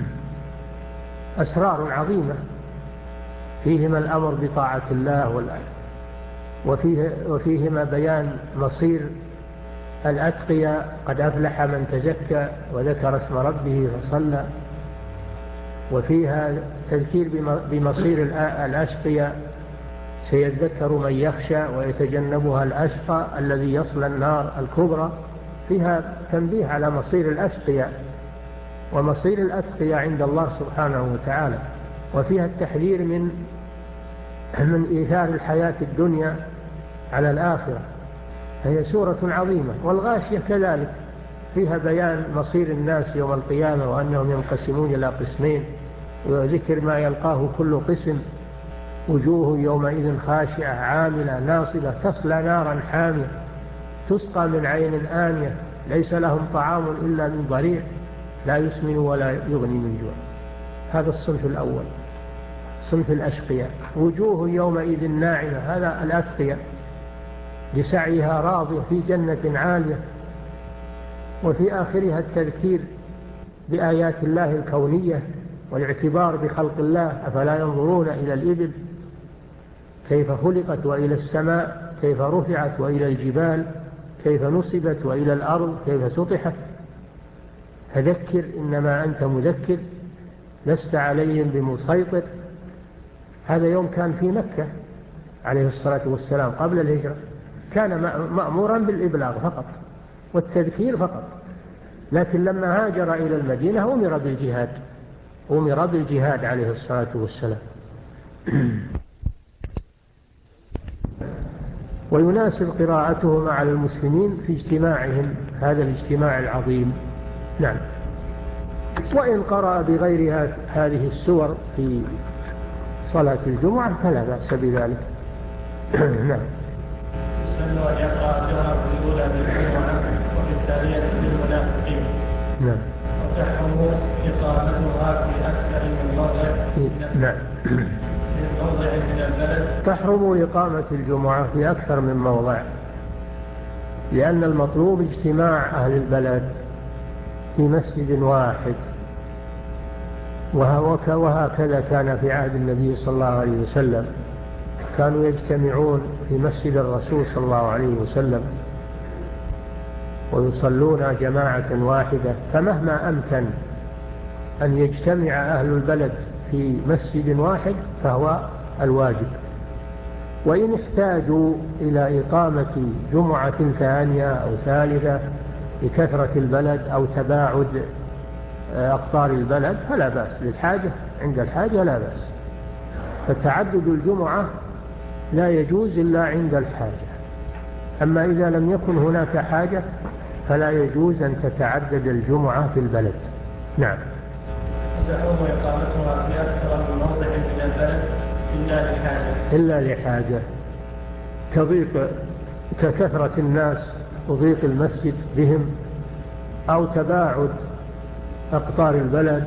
أسرار عظيمة، فيهما الأمر بطاعة الله وفيه وفيهما بيان مصير الأتقياء: قد أفلح من تزكى وذكر اسم ربه فصلى. وفيها تذكير بمصير الأشقياء: سيذكر من يخشى ويتجنبها الأشقى الذي يصلى النار الكبرى. فيها تنبيه على مصير الأشقياء ومصير الأتقياء عند الله سبحانه وتعالى. وفيها التحذير من من إيثار الحياة الدنيا على الآخرة. هي سورة عظيمة. والغاشية كذلك فيها بيان مصير الناس يوم القيامة، وأنهم ينقسمون إلى قسمين، وذكر ما يلقاه كل قسم: وجوه يومئذ خاشعة عاملة ناصبة تصلى نارا حامية تسقى من عين آنية ليس لهم طعام إلا من ضريع لا يسمن ولا يغني من جوع. هذا الصنف الأول، صنف الأشقياء. وجوه يومئذ ناعمة، هذا الأتقياء لسعيها راضية في جنة عالية. وفي آخرها التذكير بآيات الله الكونية والاعتبار بخلق الله. أفلا ينظرون إلى الإبل كيف خلقت، وإلى السماء كيف رفعت، وإلى الجبال كيف نصبت، وإلى الأرض كيف سطحت. فذكر إنما أنت مذكر لست عليهم بمسيطر. هذا يوم كان في مكة عليه الصلاة والسلام قبل الهجرة، كان مأمورا بالإبلاغ فقط والتذكير فقط. لكن لما هاجر إلى المدينة أمر بالجهاد، أمر بالجهاد عليه الصلاة والسلام. ويناسب قراءتهما على المسلمين في اجتماعهم هذا الاجتماع العظيم. نعم. وإن قرأ بغيرها هذه السور في صلاة الجمعة فلا بأس بذلك. نعم. يسن أن يقرأ الجهر في الأولى بالجمعة وفي الثانية بالمنافقين. نعم. وتحرم إقامتها في أكثر من موضع. نعم. من موضع من البلد. تحرم إقامة الجمعة في أكثر من موضع، لأن المطلوب اجتماع أهل البلد في مسجد واحد. وهكذا كان في عهد النبي صلى الله عليه وسلم، كانوا يجتمعون في مسجد الرسول صلى الله عليه وسلم ويصلون جماعة واحدة. فمهما أمكن أن يجتمع أهل البلد في مسجد واحد فهو الواجب. وإن احتاجوا إلى إقامة جمعة ثانية أو ثالثة لكثرة البلد أو تباعد أقطار البلد فلا بأس، للحاجة عند الحاجة لا بأس. فتعدد الجمعة لا يجوز إلا عند الحاجة. أما إذا لم يكن هناك حاجة فلا يجوز أن تتعدد الجمعة في البلد. نعم. تحرم إقامتها في أكثر من موضع من البلد إلا لحاجة. إلا لحاجة كضيق، ككثرة الناس وضيق المسجد بهم، أو تباعد أقطار البلد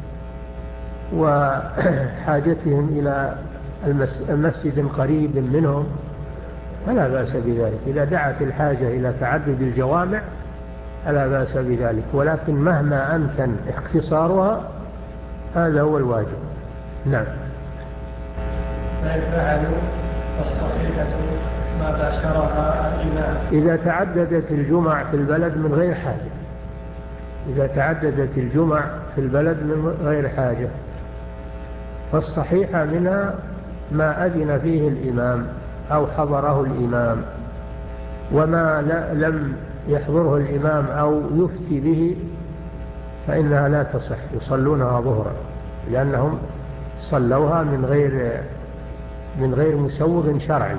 وحاجتهم إلى المسجد قريب منهم فلا بأس بذلك. إذا دعت الحاجة إلى تعدد الجوامع فلا بأس بذلك، ولكن مهما أمكن اختصارها هذا هو الواجب. نعم. فإن فعلوا الصحيحة ما باشرها الإمام. إذا تعددت الجمع في البلد من غير حاجة، إذا تعددت الجمع في البلد من غير حاجة فالصحيحة منها ما أذن فيه الإمام أو حضره الإمام، وما لم يحضره الإمام أو يفتي به فإنها لا تصح، يصلونها ظهرا لأنهم صلوها من غير من غير مسوغ شرعي.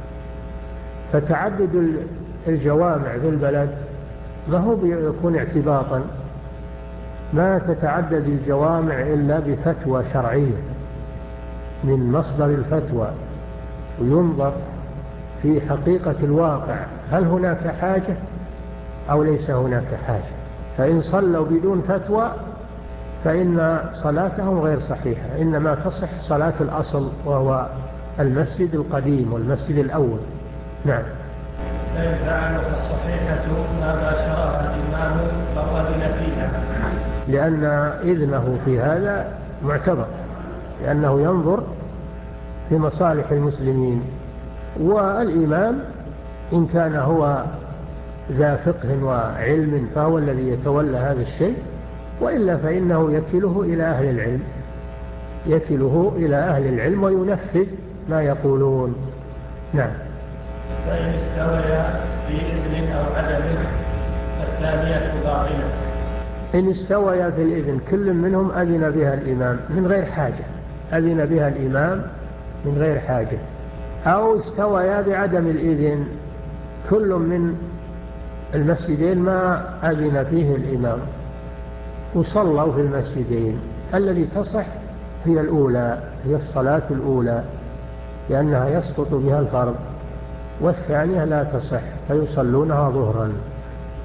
فتعدد الجوامع في البلد ما هو بيكون اعتباطا، ما تتعدد الجوامع إلا بفتوى شرعية من مصدر الفتوى، وينظر في حقيقة الواقع هل هناك حاجة أو ليس هناك حاجة. فإن صلوا بدون فتوى فإن صلاتهم غير صحيحة، إنما تصح صلاة الأصل وهو المسجد القديم والمسجد الأول. نعم. فإن فعلوا الصحيحة ما باشرها الإمام أو أذن فيها، لأن إذنه في هذا معتبر، لأنه ينظر في مصالح المسلمين. والإمام إن كان هو ذا فقه وعلم فهو الذي يتولى هذا الشيء، وإلا فإنه يكله إلى أهل العلم، يكله إلى أهل العلم وينفذ ما يقولون. نعم. فإن استويا في إذن أو عدم الثانية باطلة. إن استويا في الإذن كل منهم أذن بها الإمام من غير حاجة، أذن بها الإمام من غير حاجة، أو استويا بعدم الإذن، كل من المسجدين ما أذن فيه الإمام وصلوا في المسجدين. الذي تصح هي الأولى، هي الصلاة الأولى لأنها يسقط بها الفرض، والثانية لا تصح فيصلونها ظهرا.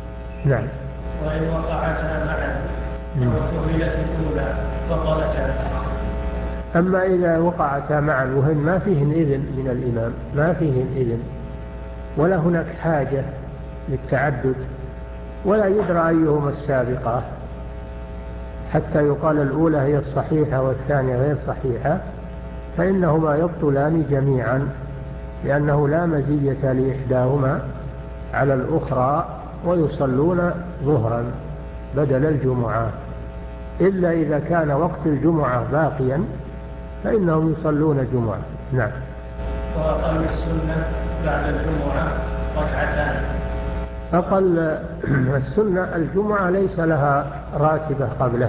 نعم. وإن وقعتا معا وكملت الأولى بطلتا. أما إذا وقعتا معا وهن ما فيهن إذن من الإمام، ما فيهن إذن ولا هناك حاجة للتعدد ولا يدرى أيهما السابقة حتى يقال الأولى هي الصحيحة والثانية غير صحيحة، فإنهما يبطلان جميعا، لأنه لا مزية لإحداهما على الأخرى، ويصلون ظهرا بدل الجمعة، إلا إذا كان وقت الجمعة باقيا فإنهم يصلون جمعة. نعم. وأقل السنة بعد الجمعة ركعتان. أقل السنة الجمعة ليس لها راتبة قبلها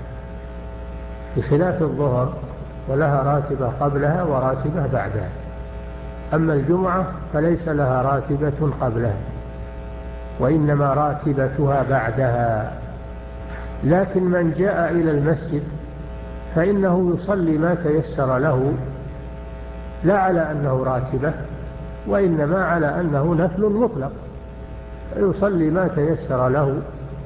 بخلاف الظهر، ولها راتبة قبلها وراتبة بعدها. أما الجمعة فليس لها راتبة قبلها وإنما راتبتها بعدها. لكن من جاء إلى المسجد فإنه يصلي ما تيسر له، لا على أنه راتبة وإنما على أنه نفل مطلق، يصلي ما تيسر له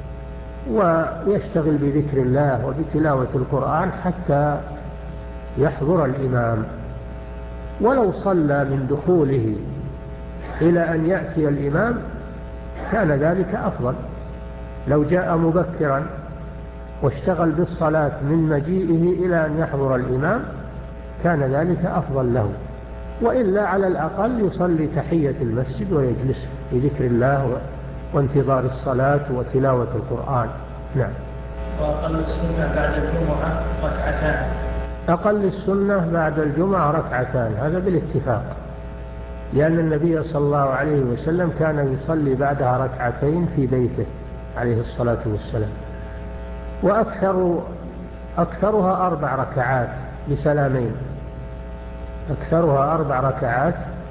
ويشتغل بذكر الله وبتلاوة القرآن حتى يحضر الإمام. ولو صلى من دخوله إلى أن يأتي الإمام كان ذلك أفضل. لو جاء مبكرا واشتغل بالصلاة من مجيئه إلى أن يحضر الإمام كان ذلك أفضل له، وإلا على الأقل يصلي تحية المسجد ويجلس بذكر الله وانتظار الصلاة وتلاوة القرآن. نعم. وأقل السنة بعد الجمعة ركعتان. أقل السنة بعد الجمعة ركعتان، هذا بالاتفاق، لأن النبي صلى الله عليه وسلم كان يصلي بعدها ركعتين في بيته عليه الصلاة والسلام، وأكثر أكثرها أربع ركعات بسلامين، أكثرها أربع ركعات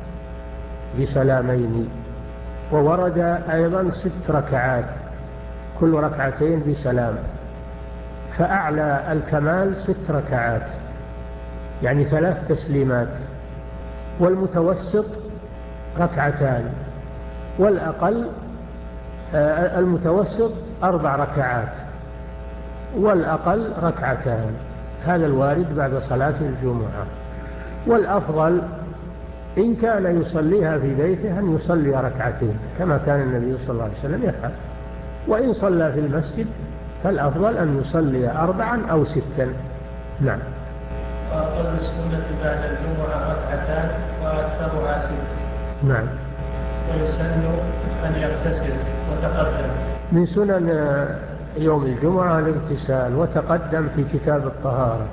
بسلامين. وورد أيضا ست ركعات كل ركعتين بسلام، فأعلى الكمال ست ركعات يعني ثلاث تسليمات، والمتوسط ركعتان، والأقل المتوسط أربع ركعات والأقل ركعتان. هذا الوارد بعد صلاة الجمعة. والأفضل إن كان يصليها في بيته أن يصلي ركعتين كما كان النبي صلى الله عليه وسلم يفعل، وإن صلى في المسجد فالأفضل أن يصلي أربعا أو ستا. نعم. وأقل السنة بعد الجمعة ركعتان وأكثرها ست. نعم. ويسن أن يغتسل وتقدم. من سنن يوم الجمعة الاغتسال، وتقدم في كتاب الطهارة،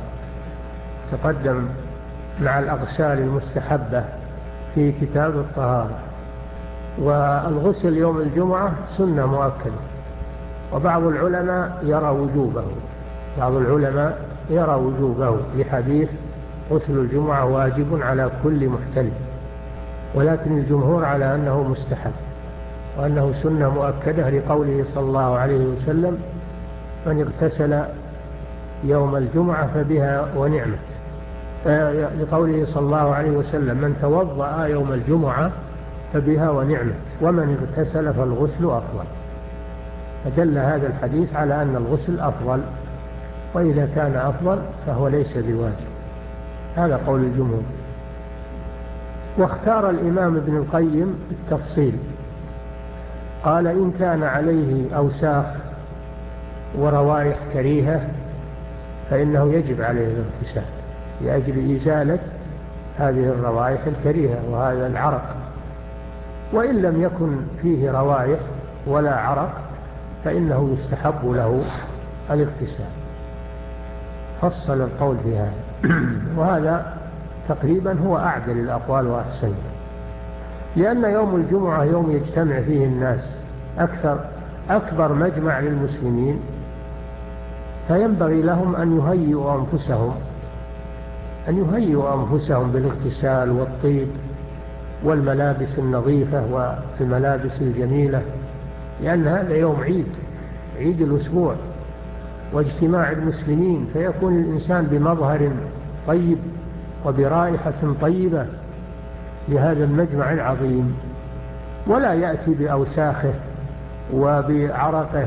تقدم مع الأغسال المستحبة في كتاب الطهارة. والغسل يوم الجمعة سنة مؤكدة، وبعض العلماء يرى وجوبه بعض العلماء يرى وجوبه لحديث غسل الجمعة واجب على كل محتل، ولكن الجمهور على أنه مستحب وأنه سنة مؤكدة لقوله صلى الله عليه وسلم: من اغتسل يوم الجمعة فبها ونعمة. لقوله صلى الله عليه وسلم: من توضأ يوم الجمعة فبها ونعمة، ومن اغتسل فالغسل أفضل. فدل هذا الحديث على أن الغسل أفضل، وإذا كان أفضل فهو ليس بواجب. هذا قول الجمهور. واختار الإمام ابن القيم التفصيل، قال: إن كان عليه أوساخ وروائح كريهة فإنه يجب عليه الاغتسال لأجل إزالة هذه الروائح الكريهة وهذا العرق. وإن لم يكن فيه روائح ولا عرق فإنه يستحب له الاغتسال. فصل القول في هذا وهذا تقريبا هو أعدل الأقوال وأحسن، لأن يوم الجمعة يوم يجتمع فيه الناس، أكثر أكبر مجمع للمسلمين، فينبغي لهم أن يهيئوا أنفسهم أن يهيئوا أنفسهم بالاغتسال والطيب والملابس النظيفة والملابس الجميلة، لأن هذا يوم عيد عيد الأسبوع واجتماع المسلمين، فيكون الإنسان بمظهر طيب وبرائحة طيبة لهذا المجمع العظيم، ولا يأتي بأوساخه وبعرقه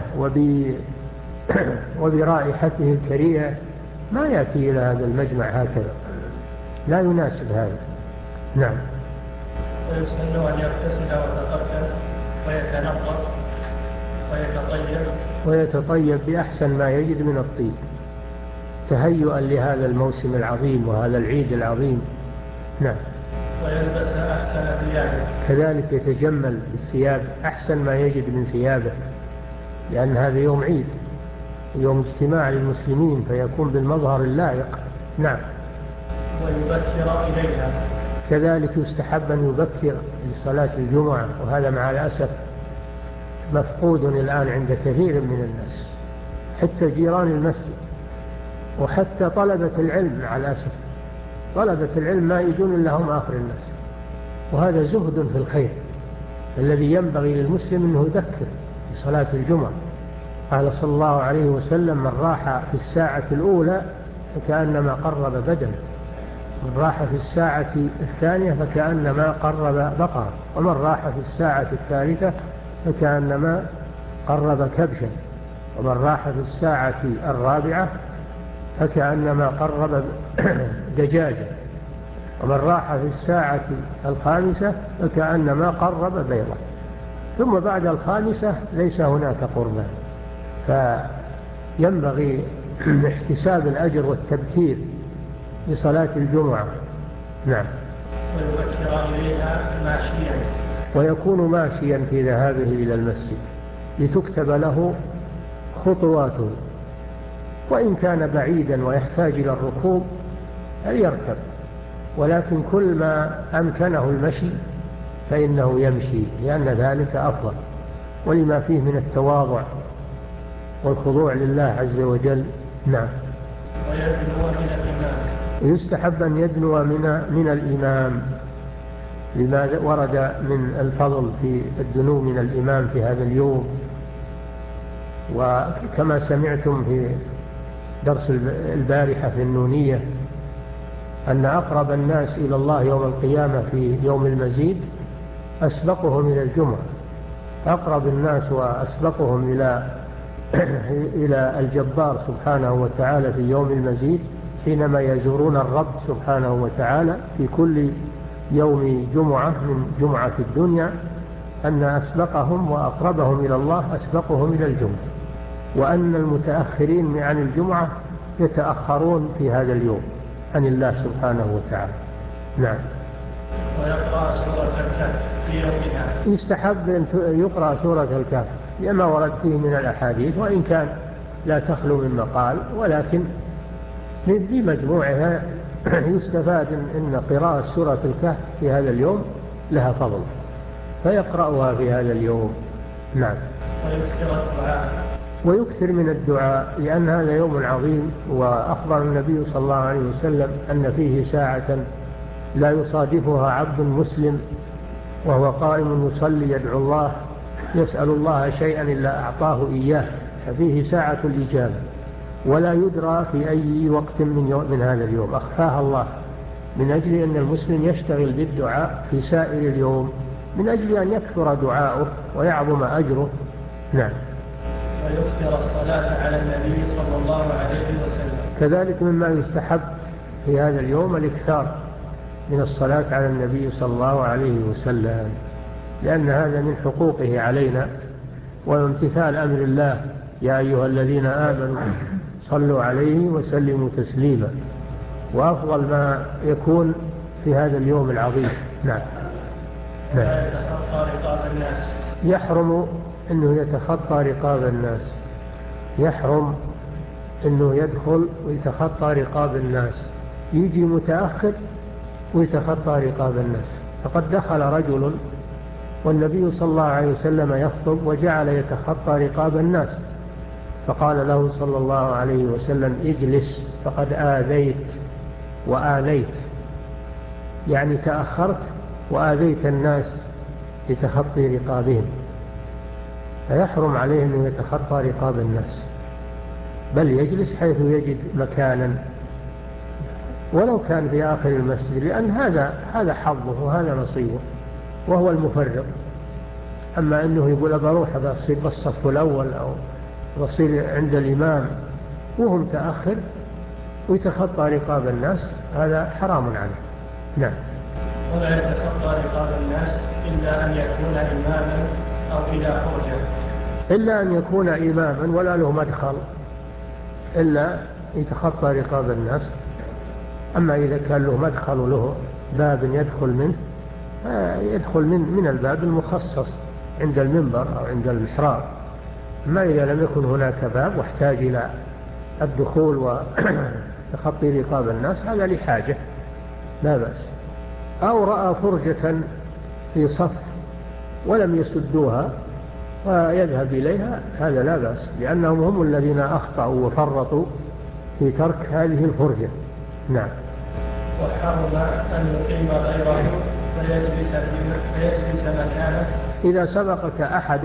وبرائحته الكريهة ما يأتي إلى هذا المجمع هكذا، لا يناسب هذا. نعم. ويسن أن يغتسل ويتطهر ويتنظف ويتطيب ويتطيب بأحسن ما يجد من الطيب تهيئا لهذا الموسم العظيم وهذا العيد العظيم. نعم. ويلبس أحسن ثيابه، كذلك يتجمل بالثياب أحسن ما يجد من ثيابه، لأن هذا يوم عيد، يوم اجتماع للمسلمين، فيكون بالمظهر اللائق. نعم. ويبكر إليها، كذلك يستحب أن يبكر لصلاة الجمعة، وهذا مع الأسف مفقود الآن عند كثير من الناس، حتى جيران المسجد وحتى طلبة العلم. مع الأسف طلبة العلم ما يجون إلا هم آخر الناس، وهذا زهد في الخير الذي ينبغي للمسلم أنه يذكر بصلاة الجمعة. قال صلى الله عليه وسلم: من راح في الساعة الأولى فكأنما قرب بدنه، من راح في الساعة الثانية فكأنما قرب بقرة، ومن راح في الساعة الثالثة فكأنما قرب كبشا، ومن راح في الساعة الرابعة فكأنما قرب دجاجة، ومن راح في الساعة الخامسة فكأنما قرب بيضة، ثم بعد الخامسة ليس هناك قربان. فينبغي احتساب الأجر والتبكير لصلاة الجمعة. نعم. ويبكر إليها ماشيا، ويكون ماشيا في ذهابه إلى المسجد لتكتب له خطواته، وإن كان بعيدا ويحتاج إلى الركوب فليركب، ولكن كل ما أمكنه المشي فإنه يمشي، لأن ذلك أفضل، ولما فيه من التواضع والخضوع لله عز وجل. نعم. ويدنو من الإمام، ويستحب أن يدنو من, من الإمام، لما ورد من الفضل في الدنو من الإمام في هذا اليوم. وكما سمعتم في درس البارحة في النونية أن أقرب الناس إلى الله يوم القيامة في يوم المزيد أسبقهم إلى الجمعة، أقرب الناس وأسبقهم إلى إلى الجبار سبحانه وتعالى في يوم المزيد، حينما يزورون الرب سبحانه وتعالى في كل يوم جمعة من جمعة الدنيا، أن أسبقهم وأقربهم إلى الله أسبقهم إلى الجمعة، وأن المتأخرين عن الجمعة يتأخرون في هذا اليوم عن الله سبحانه وتعالى. نعم. ويقرأ سورة الكهف في يومها، يستحب أن يقرأ سورة الكهف لما ورد فيه من الأحاديث، وإن كان لا تخلو من مقال، ولكن بمجموعها يستفاد أن قراءة سورة الكهف في هذا اليوم لها فضل، فيقرأها في هذا اليوم. نعم. ويكثر الدعاء، ويكثر من الدعاء، لأن هذا يوم عظيم، وأخبر النبي صلى الله عليه وسلم أن فيه ساعة لا يصادفها عبد مسلم وهو قائم يصلي يدعو الله يسأل الله شيئا إلا أعطاه إياه، ففيه ساعة الإجابة، ولا يدرى في أي وقت من, يوم من هذا اليوم أخفاها الله، من أجل أن المسلم يشتغل بالدعاء في سائر اليوم، من أجل أن يكثر دعاؤه ويعظم أجره. نعم. ويكثر الصلاة على النبي صلى الله عليه وسلم، كذلك مما يستحب في هذا اليوم الإكثار من الصلاة على النبي صلى الله عليه وسلم، لأن هذا من حقوقه علينا وامتثال أمر الله: يا أيها الذين آمنوا صلوا عليه وسلموا تسليما. وأفضل ما يكون في هذا اليوم العظيم. نعم. نعم. يتخطى رقاب الناس، يحرم أنه يتخطى رقاب الناس، يحرم أنه يدخل ويتخطى رقاب الناس، يجي متأخر ويتخطى رقاب الناس. فقد دخل رجل والنبي صلى الله عليه وسلم يخطب وجعل يتخطى رقاب الناس، فقال له صلى الله عليه وسلم: اجلس فقد آذيت وآليت، يعني تأخرت وآذيت الناس لتخطي رقابهم. فيحرم عليه أنه يتخطى رقاب الناس، بل يجلس حيث يجد مكانا ولو كان في آخر المسجد، لأن هذا هذا حظه وهذا نصيبه، وهو المفرط. أما أنه يقول بروح بصير بالصف الأول أو بصير عند الإمام وهم تأخر ويتخطى رقاب الناس، هذا حرام عنه. نعم. ولا يتخطى رقاب الناس إلا أن يكون إماما أو إلى فرجة. إلا أن يكون إماما ولا له مدخل إلا يتخطى رقاب الناس. أما إذا كان له مدخل وله باب يدخل منه يدخل من من الباب المخصص عند المنبر أو عند المحراب. ما إذا لم يكن هناك باب واحتاج إلى الدخول وتخطي رقاب الناس، هذا لحاجة لا بأس. أو رأى فرجة في صف ولم يسدوها ويذهب إليها، هذا لا بأس، لأنهم هم الذين أخطأوا وفرطوا في ترك هذه الفرجة. نعم. وحرم أن يقيم غيره فيجلس, فيجلس مكانه. إذا سبقك أحد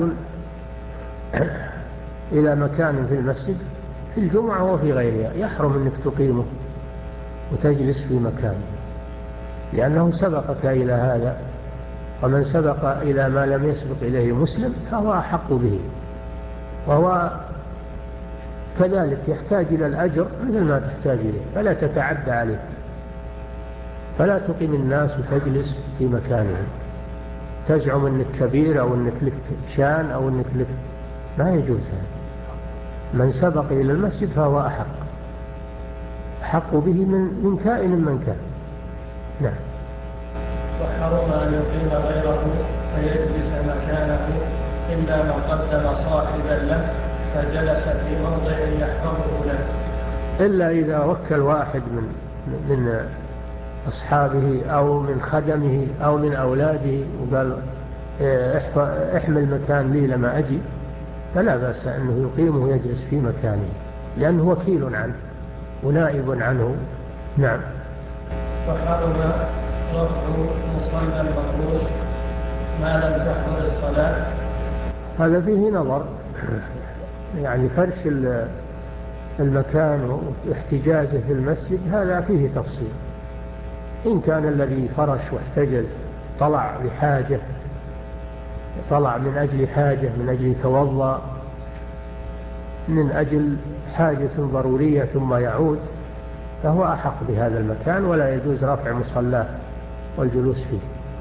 إلى مكان في المسجد في الجمعة وفي غيرها يحرم أنك تقيمه وتجلس في مكانه، لأنه سبقك إلى هذا، ومن سبق إلى ما لم يسبق إليه مسلم فهو أحق به، وهو كذلك يحتاج إلى الأجر مثل ما تحتاج إليه، فلا تتعدى عليه، فلا تقيم الناس وتجلس في مكانهم تزعم أنك كبير أو أنك لك شان أو أنك لك، ما يجوز هذا. من سبق إلى المسجد فهو أحق أحق به من, من كائن من كان. نعم. وحرم أن يقيم غيره فيجلس مكانه إلا من قدم صاحبا له فجلس في موضع يحفظه له. إلا إذا وكل واحد من من أصحابه أو من خدمه أو من أولاده وقال احمل مكان لي لما أجي، فلا بأس أنه يقيم ويجلس في مكانه، لأنه وكيل عنه ونائب عنه. نعم. وحرم رفع مصلى المفروض ما لم تحضر الصلاة. هذا فيه نظر، يعني فرش المكان واحتجازه في المسجد هذا فيه تفصيل. إن كان الذي فرش واحتجز طلع لحاجة، طلع من أجل حاجة، من أجل يتوضأ، من أجل حاجة ضرورية ثم يعود، فهو أحق بهذا المكان، ولا يجوز رفع مصلاه والجلوس فيه،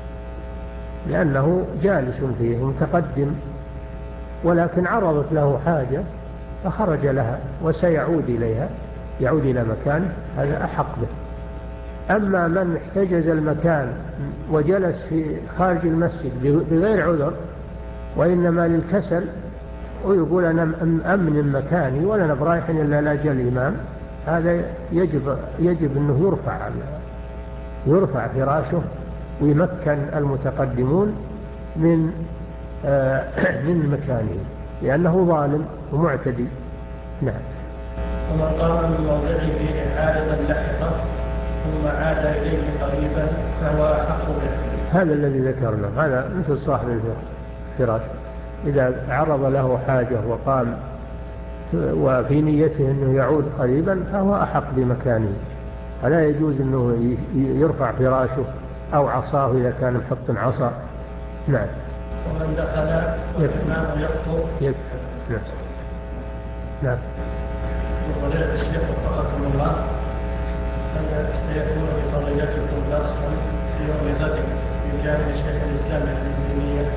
لأنه جالس فيه متقدم، ولكن عرضت له حاجة فخرج لها وسيعود إليها، يعود إلى مكانه، هذا أحق به. أما من احتجز المكان وجلس في خارج المسجد بغير عذر وإنما للكسل ويقول أنا أمن مكاني ولا أنا برايح إلا لا جاء الإمام، هذا يجب يجب أنه يرفع يرفع فراشه ويمكن المتقدمون من من مكانه، لأنه ظالم ومعتدي. نعم. ومن قام من موضعه عارضا لحقه ثم عاد إليه قريبا فهو أحق به. هذا الذي ذكرنا، هذا مثل صاحب الفراش إذا عرض له حاجة وقام وفي نيته أنه يعود قريبا فهو أحق بمكانه، فلا يجوز أنه يرفع فراشه أو عصاه إذا كان محط عصا. نعم. ومن دخل والإمام يخطب يكفر. نعم. نعم. وفضيلة الشيخ وفقكم الله، أن سيكون بفضيلتكم درسا في يوم غد في جامع شيخ الإسلام ابن تيمية.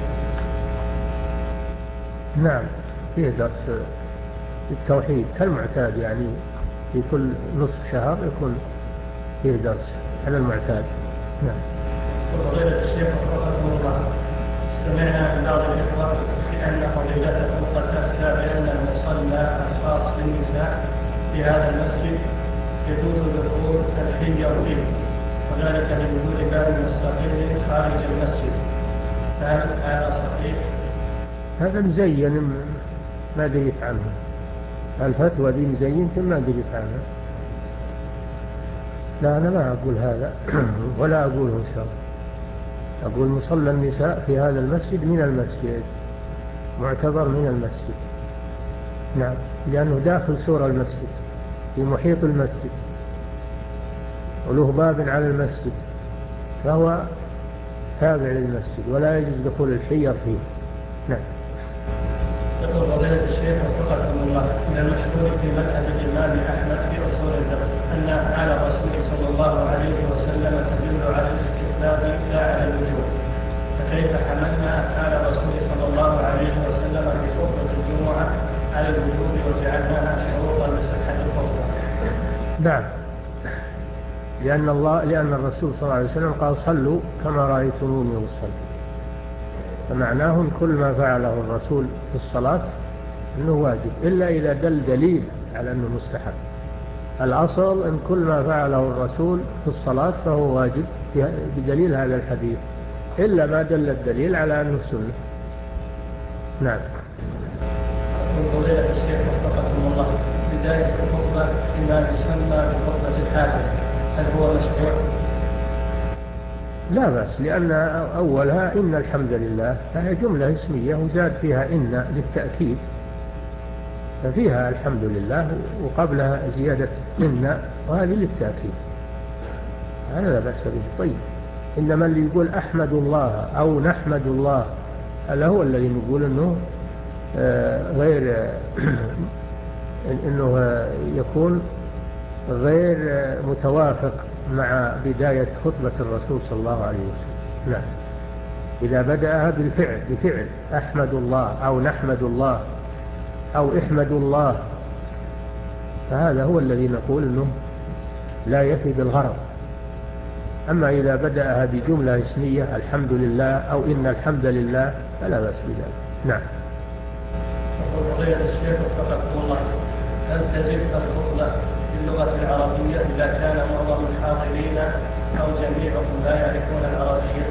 نعم، فيه درس التوحيد كالمعتاد، يعني في كل نصف شهر يكون فيه درس على المعتاد. نعم. وفضيلة الشيخ وفقكم الله، سمعنا من بعض الإخوة بأن فضيلتكم قد أفتى بأن المصلى الخاص بالنساء في هذا المسجد يجوز دخول الحية فيه، وذلك لوجود باب مستقل خارج المسجد، فهل هذا صحيح؟ هذا مزين ما دريت عنه، الفتوى دي مزين ما دريت عنها. لا، أنا ما أقول هذا ولا أقوله إن شاء الله. أقول مصلى النساء في هذا المسجد من المسجد، معتبر من المسجد. نعم، لأنه داخل سور المسجد في محيط المسجد وله باب على المسجد، فهو تابع للمسجد ولا يجوز دخول الحير فيه. نعم. يقول فضيلة الشيخ وفقكم الله، من المشهور في مذهب الإمام أحمد في أصول الفقه أن أفعال الرسول صلى الله عليه وسلم تدل على الاستحباب لا على الوجوب، فكيف حملنا أفعال الرسول صلى الله عليه وسلم في خطبة الجمعة على الوجوب وجعلناها شروطا لصحة الخطبة؟ نعم، لأن الله لأن الرسول صلى الله عليه وسلم قال صلوا كما رأيتموني أصلي، فمعناه كل ما فعله الرسول في الصلاة أنه واجب، إلا إذا دل دليل على أنه مستحب. الأصل أن كل ما فعله الرسول في الصلاة فهو واجب بدليل هذا الحديث، إلا ما دل الدليل على أنه سنة. نعم. فضيلة الشيخ وفقكم الله، بداية الخطبة بما يسمى بخطبة الحاجة، هل هو مشروع؟ لا بأس، لأن أولها إن الحمد لله، فهي جملة اسمية وزاد فيها إن للتأكيد، ففيها الحمد لله وقبلها زيادة إن، وهذه للتأكيد، هذا لا بأس به. طيب، إنما اللي يقول أحمد الله أو نحمد الله هذا هو الذي نقول إنه غير إنه يكون غير متوافق مع بداية خطبة الرسول صلى الله عليه وسلم. نعم. إذا بدأها بالفعل بفعل أحمد الله أو نحمد الله أو احمد الله، فهذا هو الذي نقول إنه لا يفي بالغرض. أما إذا بدأها بجملة اسمية الحمد لله أو إن الحمد لله فلا بأس بذلك. نعم. فضيلة الشيخ وفقكم الله، هل تجب الخطبة باللغة العربية إذا كان معظم الحاضرين أو جميعهم لا يعرفون العربية؟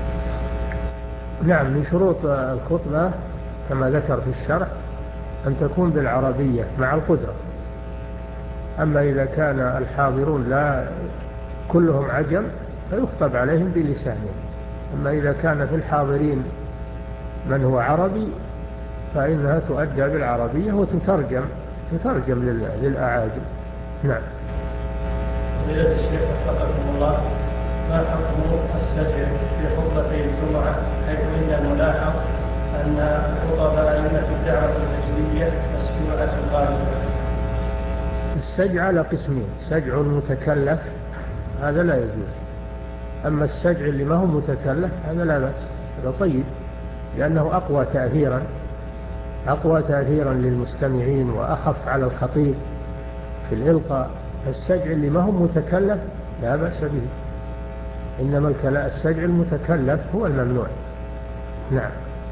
نعم، من شروط الخطبة كما ذكر في الشرح أن تكون بالعربية مع القدرة. أما إذا كان الحاضرون لا كلهم عجم فيخطب عليهم بلسانهم. أما إذا كان في الحاضرين من هو عربي فإنها تؤدى بالعربية وتترجم تترجم للأعاجم. نعم. فضيلة الشيخ وفقكم الله، ما حكم السجع في خطبتي الجمعة، حيث إن الملاحظ أن خطب أئمة الدعوة النجدية مسجوعة غالبا؟ السجع على قسمين، سجع المتكلف هذا لا يجوز، أما السجع اللي ما هو متكلف هذا لا بأس، هذا طيب، لأنه أقوى تأثيرا أقوى تأثيرا للمستمعين وأخف على الخطيب في الإلقاء. السجع اللي ما هو متكلف لا بأس به، إنما السجع المتكلف هو الممنوع. نعم.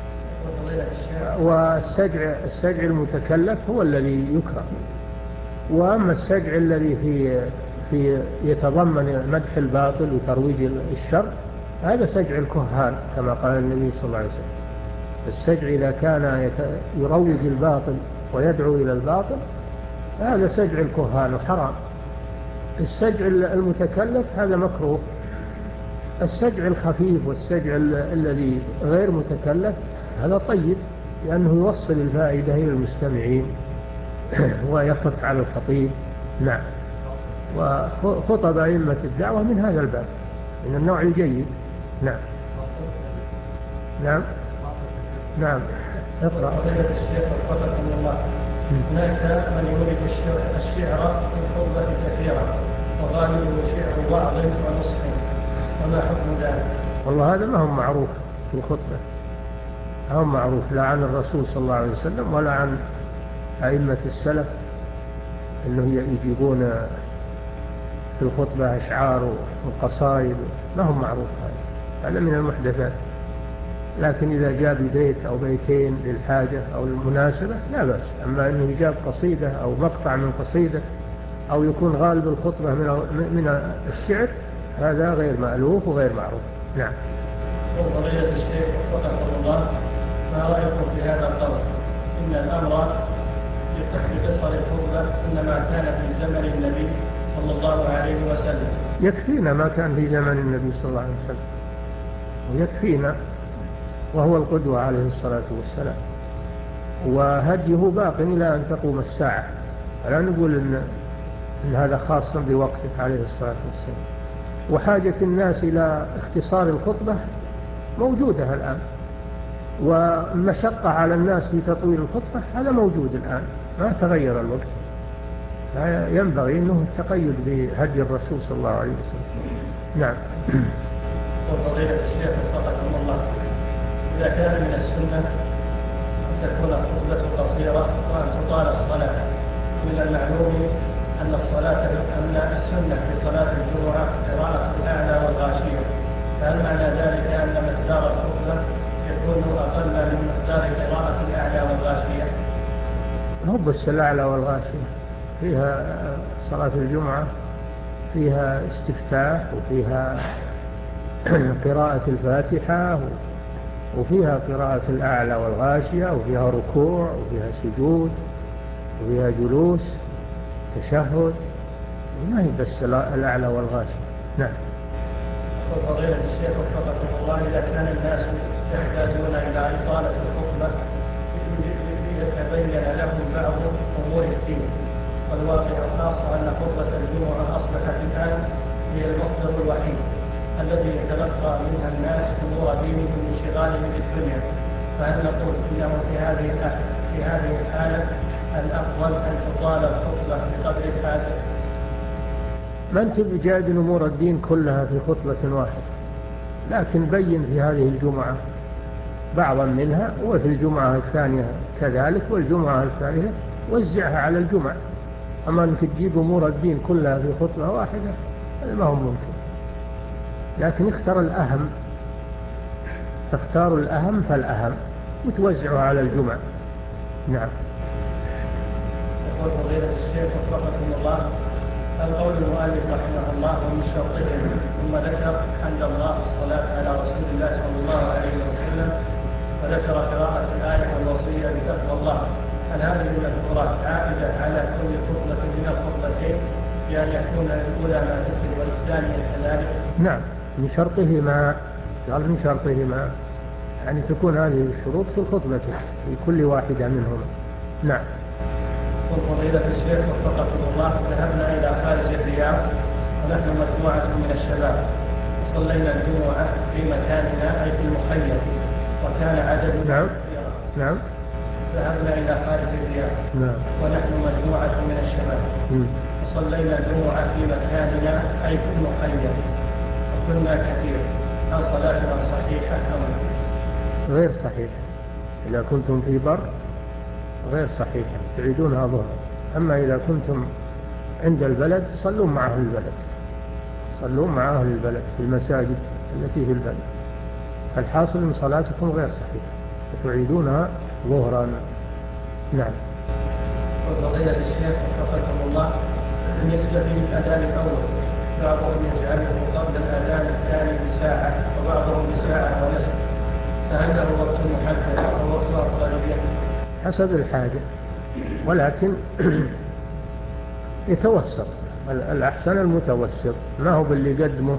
والسجع السجع المتكلف هو الذي يكره. وأما السجع الذي في في يتضمن مدح الباطل وترويج الشر هذا سجع الكهان كما قال النبي صلى الله عليه وسلم. السجع إذا كان يروج الباطل ويدعو إلى الباطل هذا سجع الكهان وحرام. السجع المتكلف هذا مكروه. السجع الخفيف والسجع الذي غير متكلف هذا طيب، لأنه يوصل الفائدة إلى المستمعين ويخف على الخطيب. نعم. وخطب أئمة الدعوة من هذا الباب، من النوع الجيد. نعم. نعم. نعم. اقرأ. فضيلة الشيخ وفقكم الله، هناك من يورد الشعر في الخطبة كثيرا وغالبه شعر وعظ ونصح، وما حكم ذلك؟ والله هذا ما هو معروف في الخطبة، ما هو معروف لا عن الرسول صلى الله عليه وسلم ولا عن أئمة السلف أنه يجيبون في الخطبة أشعار وقصائد، ما هو معروف هذا، هذا من المحدثات. لكن إذا جاب بيت أو بيتين للحاجة أو المناسبة لا بأس. أما أنه يجاب قصيدة أو مقطع من قصيدة أو يكون غالب الخطبة من من الشعر هذا غير مألوف وغير معروف. نعم. فضيلة الشيخ وفقكم الله، ما رأيكم في هذا القول؟ إن الأمر بقصر الخطبة إنما كان في زمن النبي صلى الله عليه وسلم. يكفينا ما كان في زمن النبي صلى الله عليه وسلم، ويكفينا، وهو القدوة عليه الصلاة والسلام، وهديه باق إلى أن تقوم الساعة. فلا نقول إن, إن هذا خاص بوقته عليه الصلاة والسلام. وحاجة الناس إلى اختصار الخطبة موجودة الآن، والمشقة على الناس في تطويل الخطبة هذا موجود الآن، ما تغير الوقت، ينبغي أنه التقيد بهدي الرسول صلى الله عليه وسلم. نعم. وفضيلة الشيخ وفقكم الله، إذا كان من السنة أن تكون الخطبة قصيرة وأن تطال الصلاة، من المعلوم أن الصلاة أن السنة في صلاة الجمعة قراءة الأعلى والغاشية، فهل معنى ذلك أن مقدار الخطبة يكون أقل من مقدار قراءة الأعلى والغاشية؟ هو بس الأعلى والغاشية فيها صلاة الجمعة فيها استفتاح وفيها قراءة الفاتحة وفيها قراءة الأعلى والغاشية وفيها ركوع وفيها سجود وفيها جلوس تشهد، ما هي بس الأعلى والغاشية. نعم. وفضيلة الشيخ وفقكم الله، إذا كان الناس يحتاجون إلى إطالة الخطبة ليتبين لهم بعض أمور الدين، والواقع خاصة أن خطبة الجمعة أصبحت الآن هي المصدر الوحيد الذي يتلقى منها الناس أمور دينهم من انشغالهم بالدنيا، فهل نقول إنه في هذه في هذه الحالة الأفضل أن تطال الخطبة بقدر الحاجة؟ ما أنت بجادل أمور الدين كلها في خطبة واحدة، لكن بين في هذه الجمعة بعضا منها، وفي الجمعة الثانية كذلك، والجمعة الثالثة وزعها على الجمعة. أما أنك تجيب أمور الدين كلها في خطبة واحدة هذا ما هو ممكن، لكن اختار الأهم، تختار الأهم فالأهم وتوزعها على الجمعة. نعم. يقول فضيلة الشيخ وفقكم الله، القول المؤلف رحمه الله ومن شرطهم، ثم ذكر حمد الله والصلاة على رسول الله صلى الله عليه وسلم، وذكر قراءة الآية والوصية بتقوى الله، هل هذه المذكورات عائدة على كل خطبة من الخطبتين بأن يكون الأولى ما ذكر والثانية كذلك؟ نعم، من شرطهما، قال من شرطهما يعني تكون هذه الشروط في الخطبتين في كل واحدة منهما. نعم. وفضيلة الشيخ وفقكم الله، ذهبنا إلى خارج الرياض ونحن مجموعة من الشباب، وصلينا الجمعة في مكاننا أي في المخيم، وكان عدد نعم. نعم. ذهبنا إلى خارج الرياض نعم. ونحن مجموعة من الشباب، م. وصلينا الجمعة في مكاننا أي في المخيم، وكنا كثير، هل صلاتنا صحيحة أم لا؟ غير صحيحة، إذا كنتم في بر غير صحيحة تعيدونها ظهر. أما إذا كنتم عند البلد صلوا مع أهل البلد، صلوا مع أهل البلد في المساجد التي في البلد، فالحاصل من صلاتكم غير صحيحة فتعيدونها ظهرا. نعم. وفضيلة الشيخ وفقكم الله، بالنسبة للأذان الأول بعضهم يجعله قبل الأذان الثاني بساعة وبعضهم بساعة ونصف، فهل له وقت محدد أو وقت أفضلية؟ حسب الحاجة، ولكن يتوسط، الأحسن المتوسط، ما هو باللي قدمه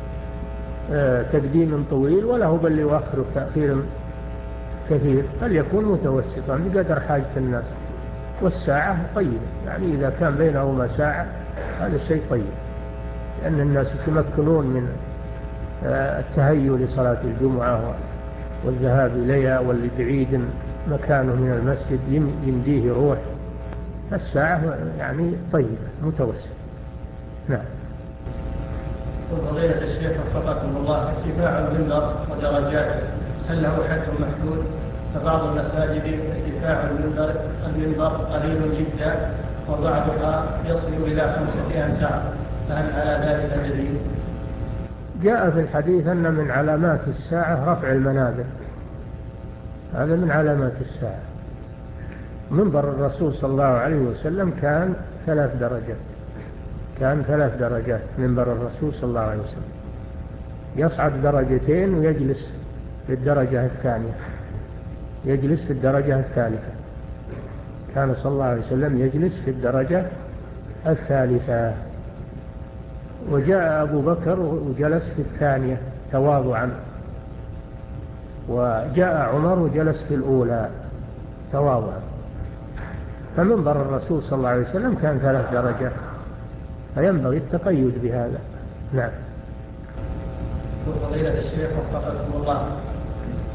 تقديم طويل ولا هو باللي يؤخره تأخير كثير، فليكون متوسطا بقدر حاجة الناس. والساعة طيبة، يعني إذا كان بينهما ساعة هذا شيء طيب، لأن الناس يتمكنون من التهيؤ لصلاة الجمعة والذهاب إليها، واللي بعيد مكانه من المسجد يمديه يروح، الساعة يعني طيبة متوسط. نعم. وفضيلة الشيخ وفقكم الله، ارتفاع المنبر ودرجاته هل له حد محدود؟ فبعض المساجد ارتفاع المنبر المنبر قليل جدا، وبعضها يصل إلى خمسة أمتار، فهل على ذلك دليل؟ جاء في الحديث أن من علامات الساعة رفع المنابر، هذا من علامات الساعة. منبر الرسول صلى الله عليه وسلم كان ثلاث درجات، كان ثلاث درجات منبر الرسول صلى الله عليه وسلم، يصعد درجتين ويجلس في الدرجة الثانية، يجلس في الدرجة الثالثة، كان صلى الله عليه وسلم يجلس في الدرجة الثالثة. وجاء أبو بكر وجلس في الثانية تواضعا، وجاء عمر وجلس في الأولى تواضعا، فمنبر الرسول صلى الله عليه وسلم كان ثلاث درجات، فينبغي التقيد بهذا. نعم. وفضيلة الشيخ وفقكم الله،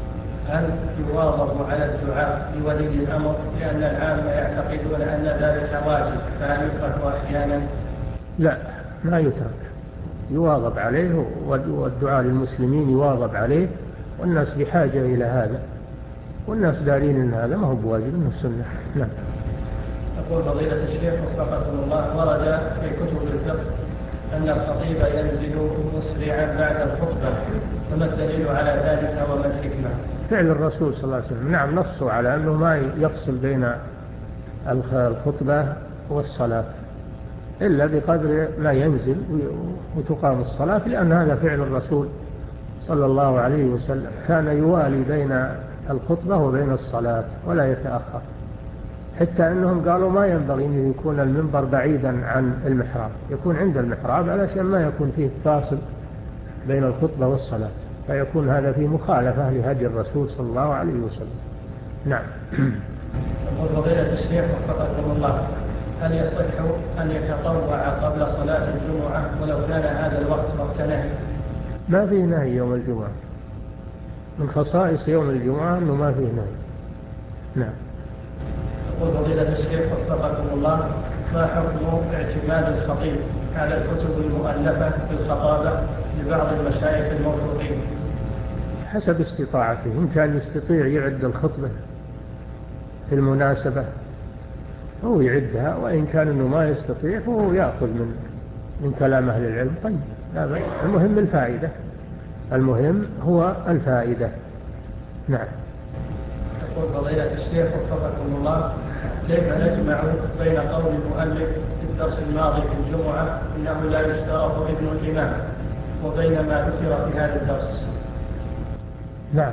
هل يواظب على الدعاء لولي الأمر لأن العامة يعتقدون أن ذلك واجب فهل يترك أحيانا؟ لا، ما يترك، يواظب عليه، والدعاء للمسلمين يواظب عليه، والناس بحاجة إلى هذا، والناس دارين أن هذا ما هو بواجب، إنه السنة. نعم. يقول فضيلة الشيخ وفقكم الله، ورد في كتب الفقه أن الخطيب ينزل مسرعا بعد الخطبة، فما الدليل على ذلك وما الحكمة؟ فعل الرسول صلى الله عليه وسلم، نعم، نصوا على أنه ما يفصل بين الخطبة والصلاة إلا بقدر ما ينزل وتقام الصلاة، لأن هذا فعل الرسول صلى الله عليه وسلم، كان يوالي بين الخطبة وبين الصلاة ولا يتأخر، حتى أنهم قالوا ما ينبغي أن يكون المنبر بعيدا عن المحراب، يكون عند المحراب علشان ما يكون فيه فاصل بين الخطبة والصلاة، فيكون هذا فيه مخالفة لهدي الرسول صلى الله عليه وسلم. نعم. يقول فضيلة الشيخ وفقكم الله، هل يصح أن يتطوع قبل صلاة الجمعة ولو كان هذا الوقت وقت نهي؟ ما فيه نهي يوم الجمعة، من خصائص يوم الجمعة أنه ما فيه نهي. نعم. يقول فضيلة الشيخ وفقكم الله، ما حكم اعتماد الخطيب على الكتب المؤلفة في الخطابة لبعض المشايخ الموثوقين؟ حسب استطاعته، إن كان يستطيع يعد الخطبة في المناسبة هو يعدها، وإن كان إنه ما يستطيع فهو يأخذ من من كلام أهل العلم. طيب، لا بس، المهم الفائدة، المهم هو الفائدة. نعم. يقول فضيلة الشيخ وفقكم الله، كيف نجمع بين قول المؤلف في الدرس الماضي في الجمعة إنه لا يشترط إذن الإمام وبين ما ذكر في هذا الدرس؟ نعم،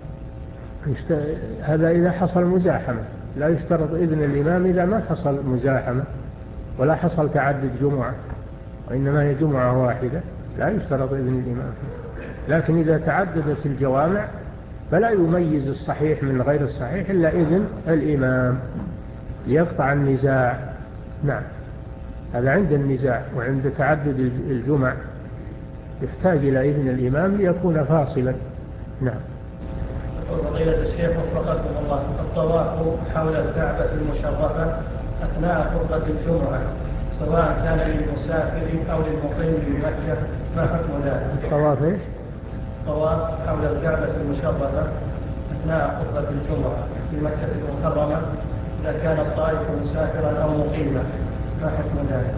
هذا إذا حصل مزاحمة، لا يشترط إذن الإمام إذا ما حصل مزاحمة ولا حصل تعدد جمعة، وإنما هي جمعة واحدة لا يشترط إذن الإمام فيه. لكن إذا تعددت الجوامع فلا يميز الصحيح من غير الصحيح إلا إذن الإمام ليقطع النزاع. نعم، هذا عند النزاع، وعند تعدد الجمع يحتاج إلى إذن الإمام ليكون فاصلا. نعم. فضيلة الشيخ وفقكم الله، الطواف حول الكعبة المشرفة أثناء خطبة الجمعة سواء كان للمسافر أو للمقيم بمكة، ما حكم ذلك؟ الطواف إيش؟ الطواف حول الكعبة المشرفة أثناء خطبة الجمعة في مكة المكرمة إذا كان الطائف مسافرا أو مقيما، ما حكم ذلك؟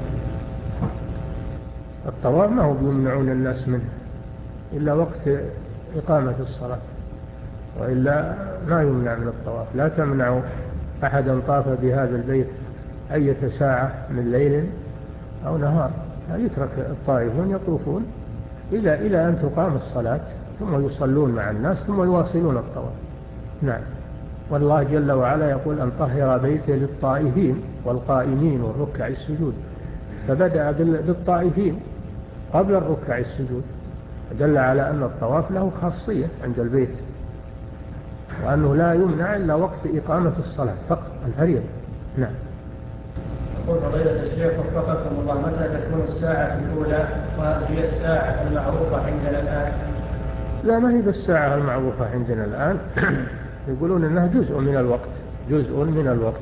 الطواف ما هو بيمنعون الناس منه إلا وقت إقامة الصلاة، وإلا ما يمنع من الطواف. لا تمنع أحدا طاف بهذا البيت أية ساعة من ليل أو نهار، يترك الطائفون يطوفون إلى إلى أن تقام الصلاة ثم يصلون مع الناس ثم يواصلون الطواف. نعم. والله جل وعلا يقول أن طهر بيته للطائفين والقائمين والركع السجود، فبدأ بالطائفين قبل الركع السجود، دل على أن الطواف له خاصية عند البيت، وأنه لا يمنع إلا وقت إقامة الصلاة فقط الفريضة. نعم. يقول فضيلة الشيخ وفقكم الله، متى تكون الساعة الأولى وهي الساعة المعروفة عندنا الآن؟ لا، ما هي بالساعة المعروفة عندنا الآن. يقولون أنها جزء من الوقت، جزء من الوقت.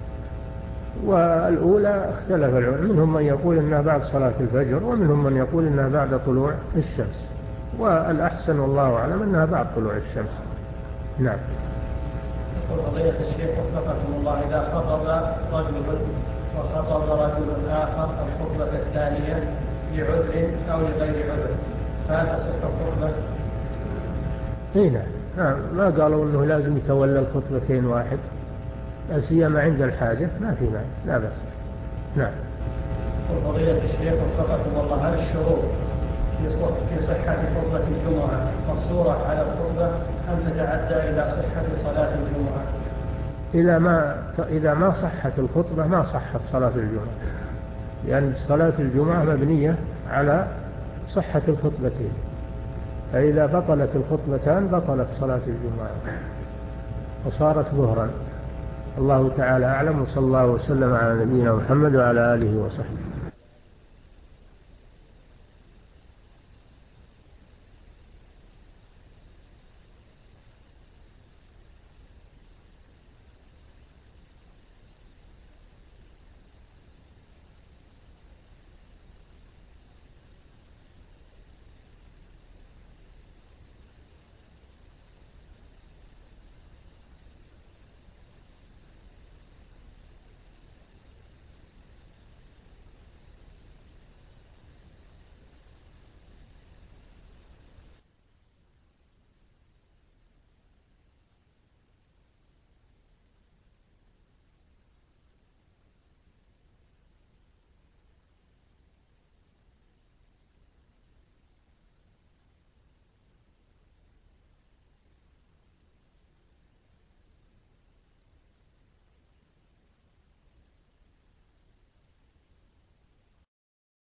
والأولى اختلف العلماء، منهم من يقول أنها بعد صلاة الفجر، ومنهم من يقول أنها بعد طلوع الشمس، والأحسن والله أعلم أنها بعد طلوع الشمس. نعم. يقول فضيلة الشيخ وفقكم الله، إذا خطب رجل وخطب رجل آخر الخطبة الثانية لعذر أو لغير عذر، فهل تصح الخطبة؟ هنا ما قالوا أنه لازم يتولى الخطبتين واحد، لا سيما عند الحاجة ما في معنى، لا بس. نعم. وفضيلة الشيخ وفقكم الله، هل الشروط في صحة خطبة الجمعة مقصورة على الخطبة أم تتعدى إلى صحة صلاة الجمعة؟ إذا ما إذا ما صحت الخطبة ما صحت صلاة الجمعة، لأن صلاة الجمعة مبنية على صحة الخطبتين، فإذا بطلت الخطبتان بطلت صلاة الجمعة وصارت ظهرا. الله تعالى أعلم، وصلى الله وسلم على نبينا محمد وعلى آله وصحبه.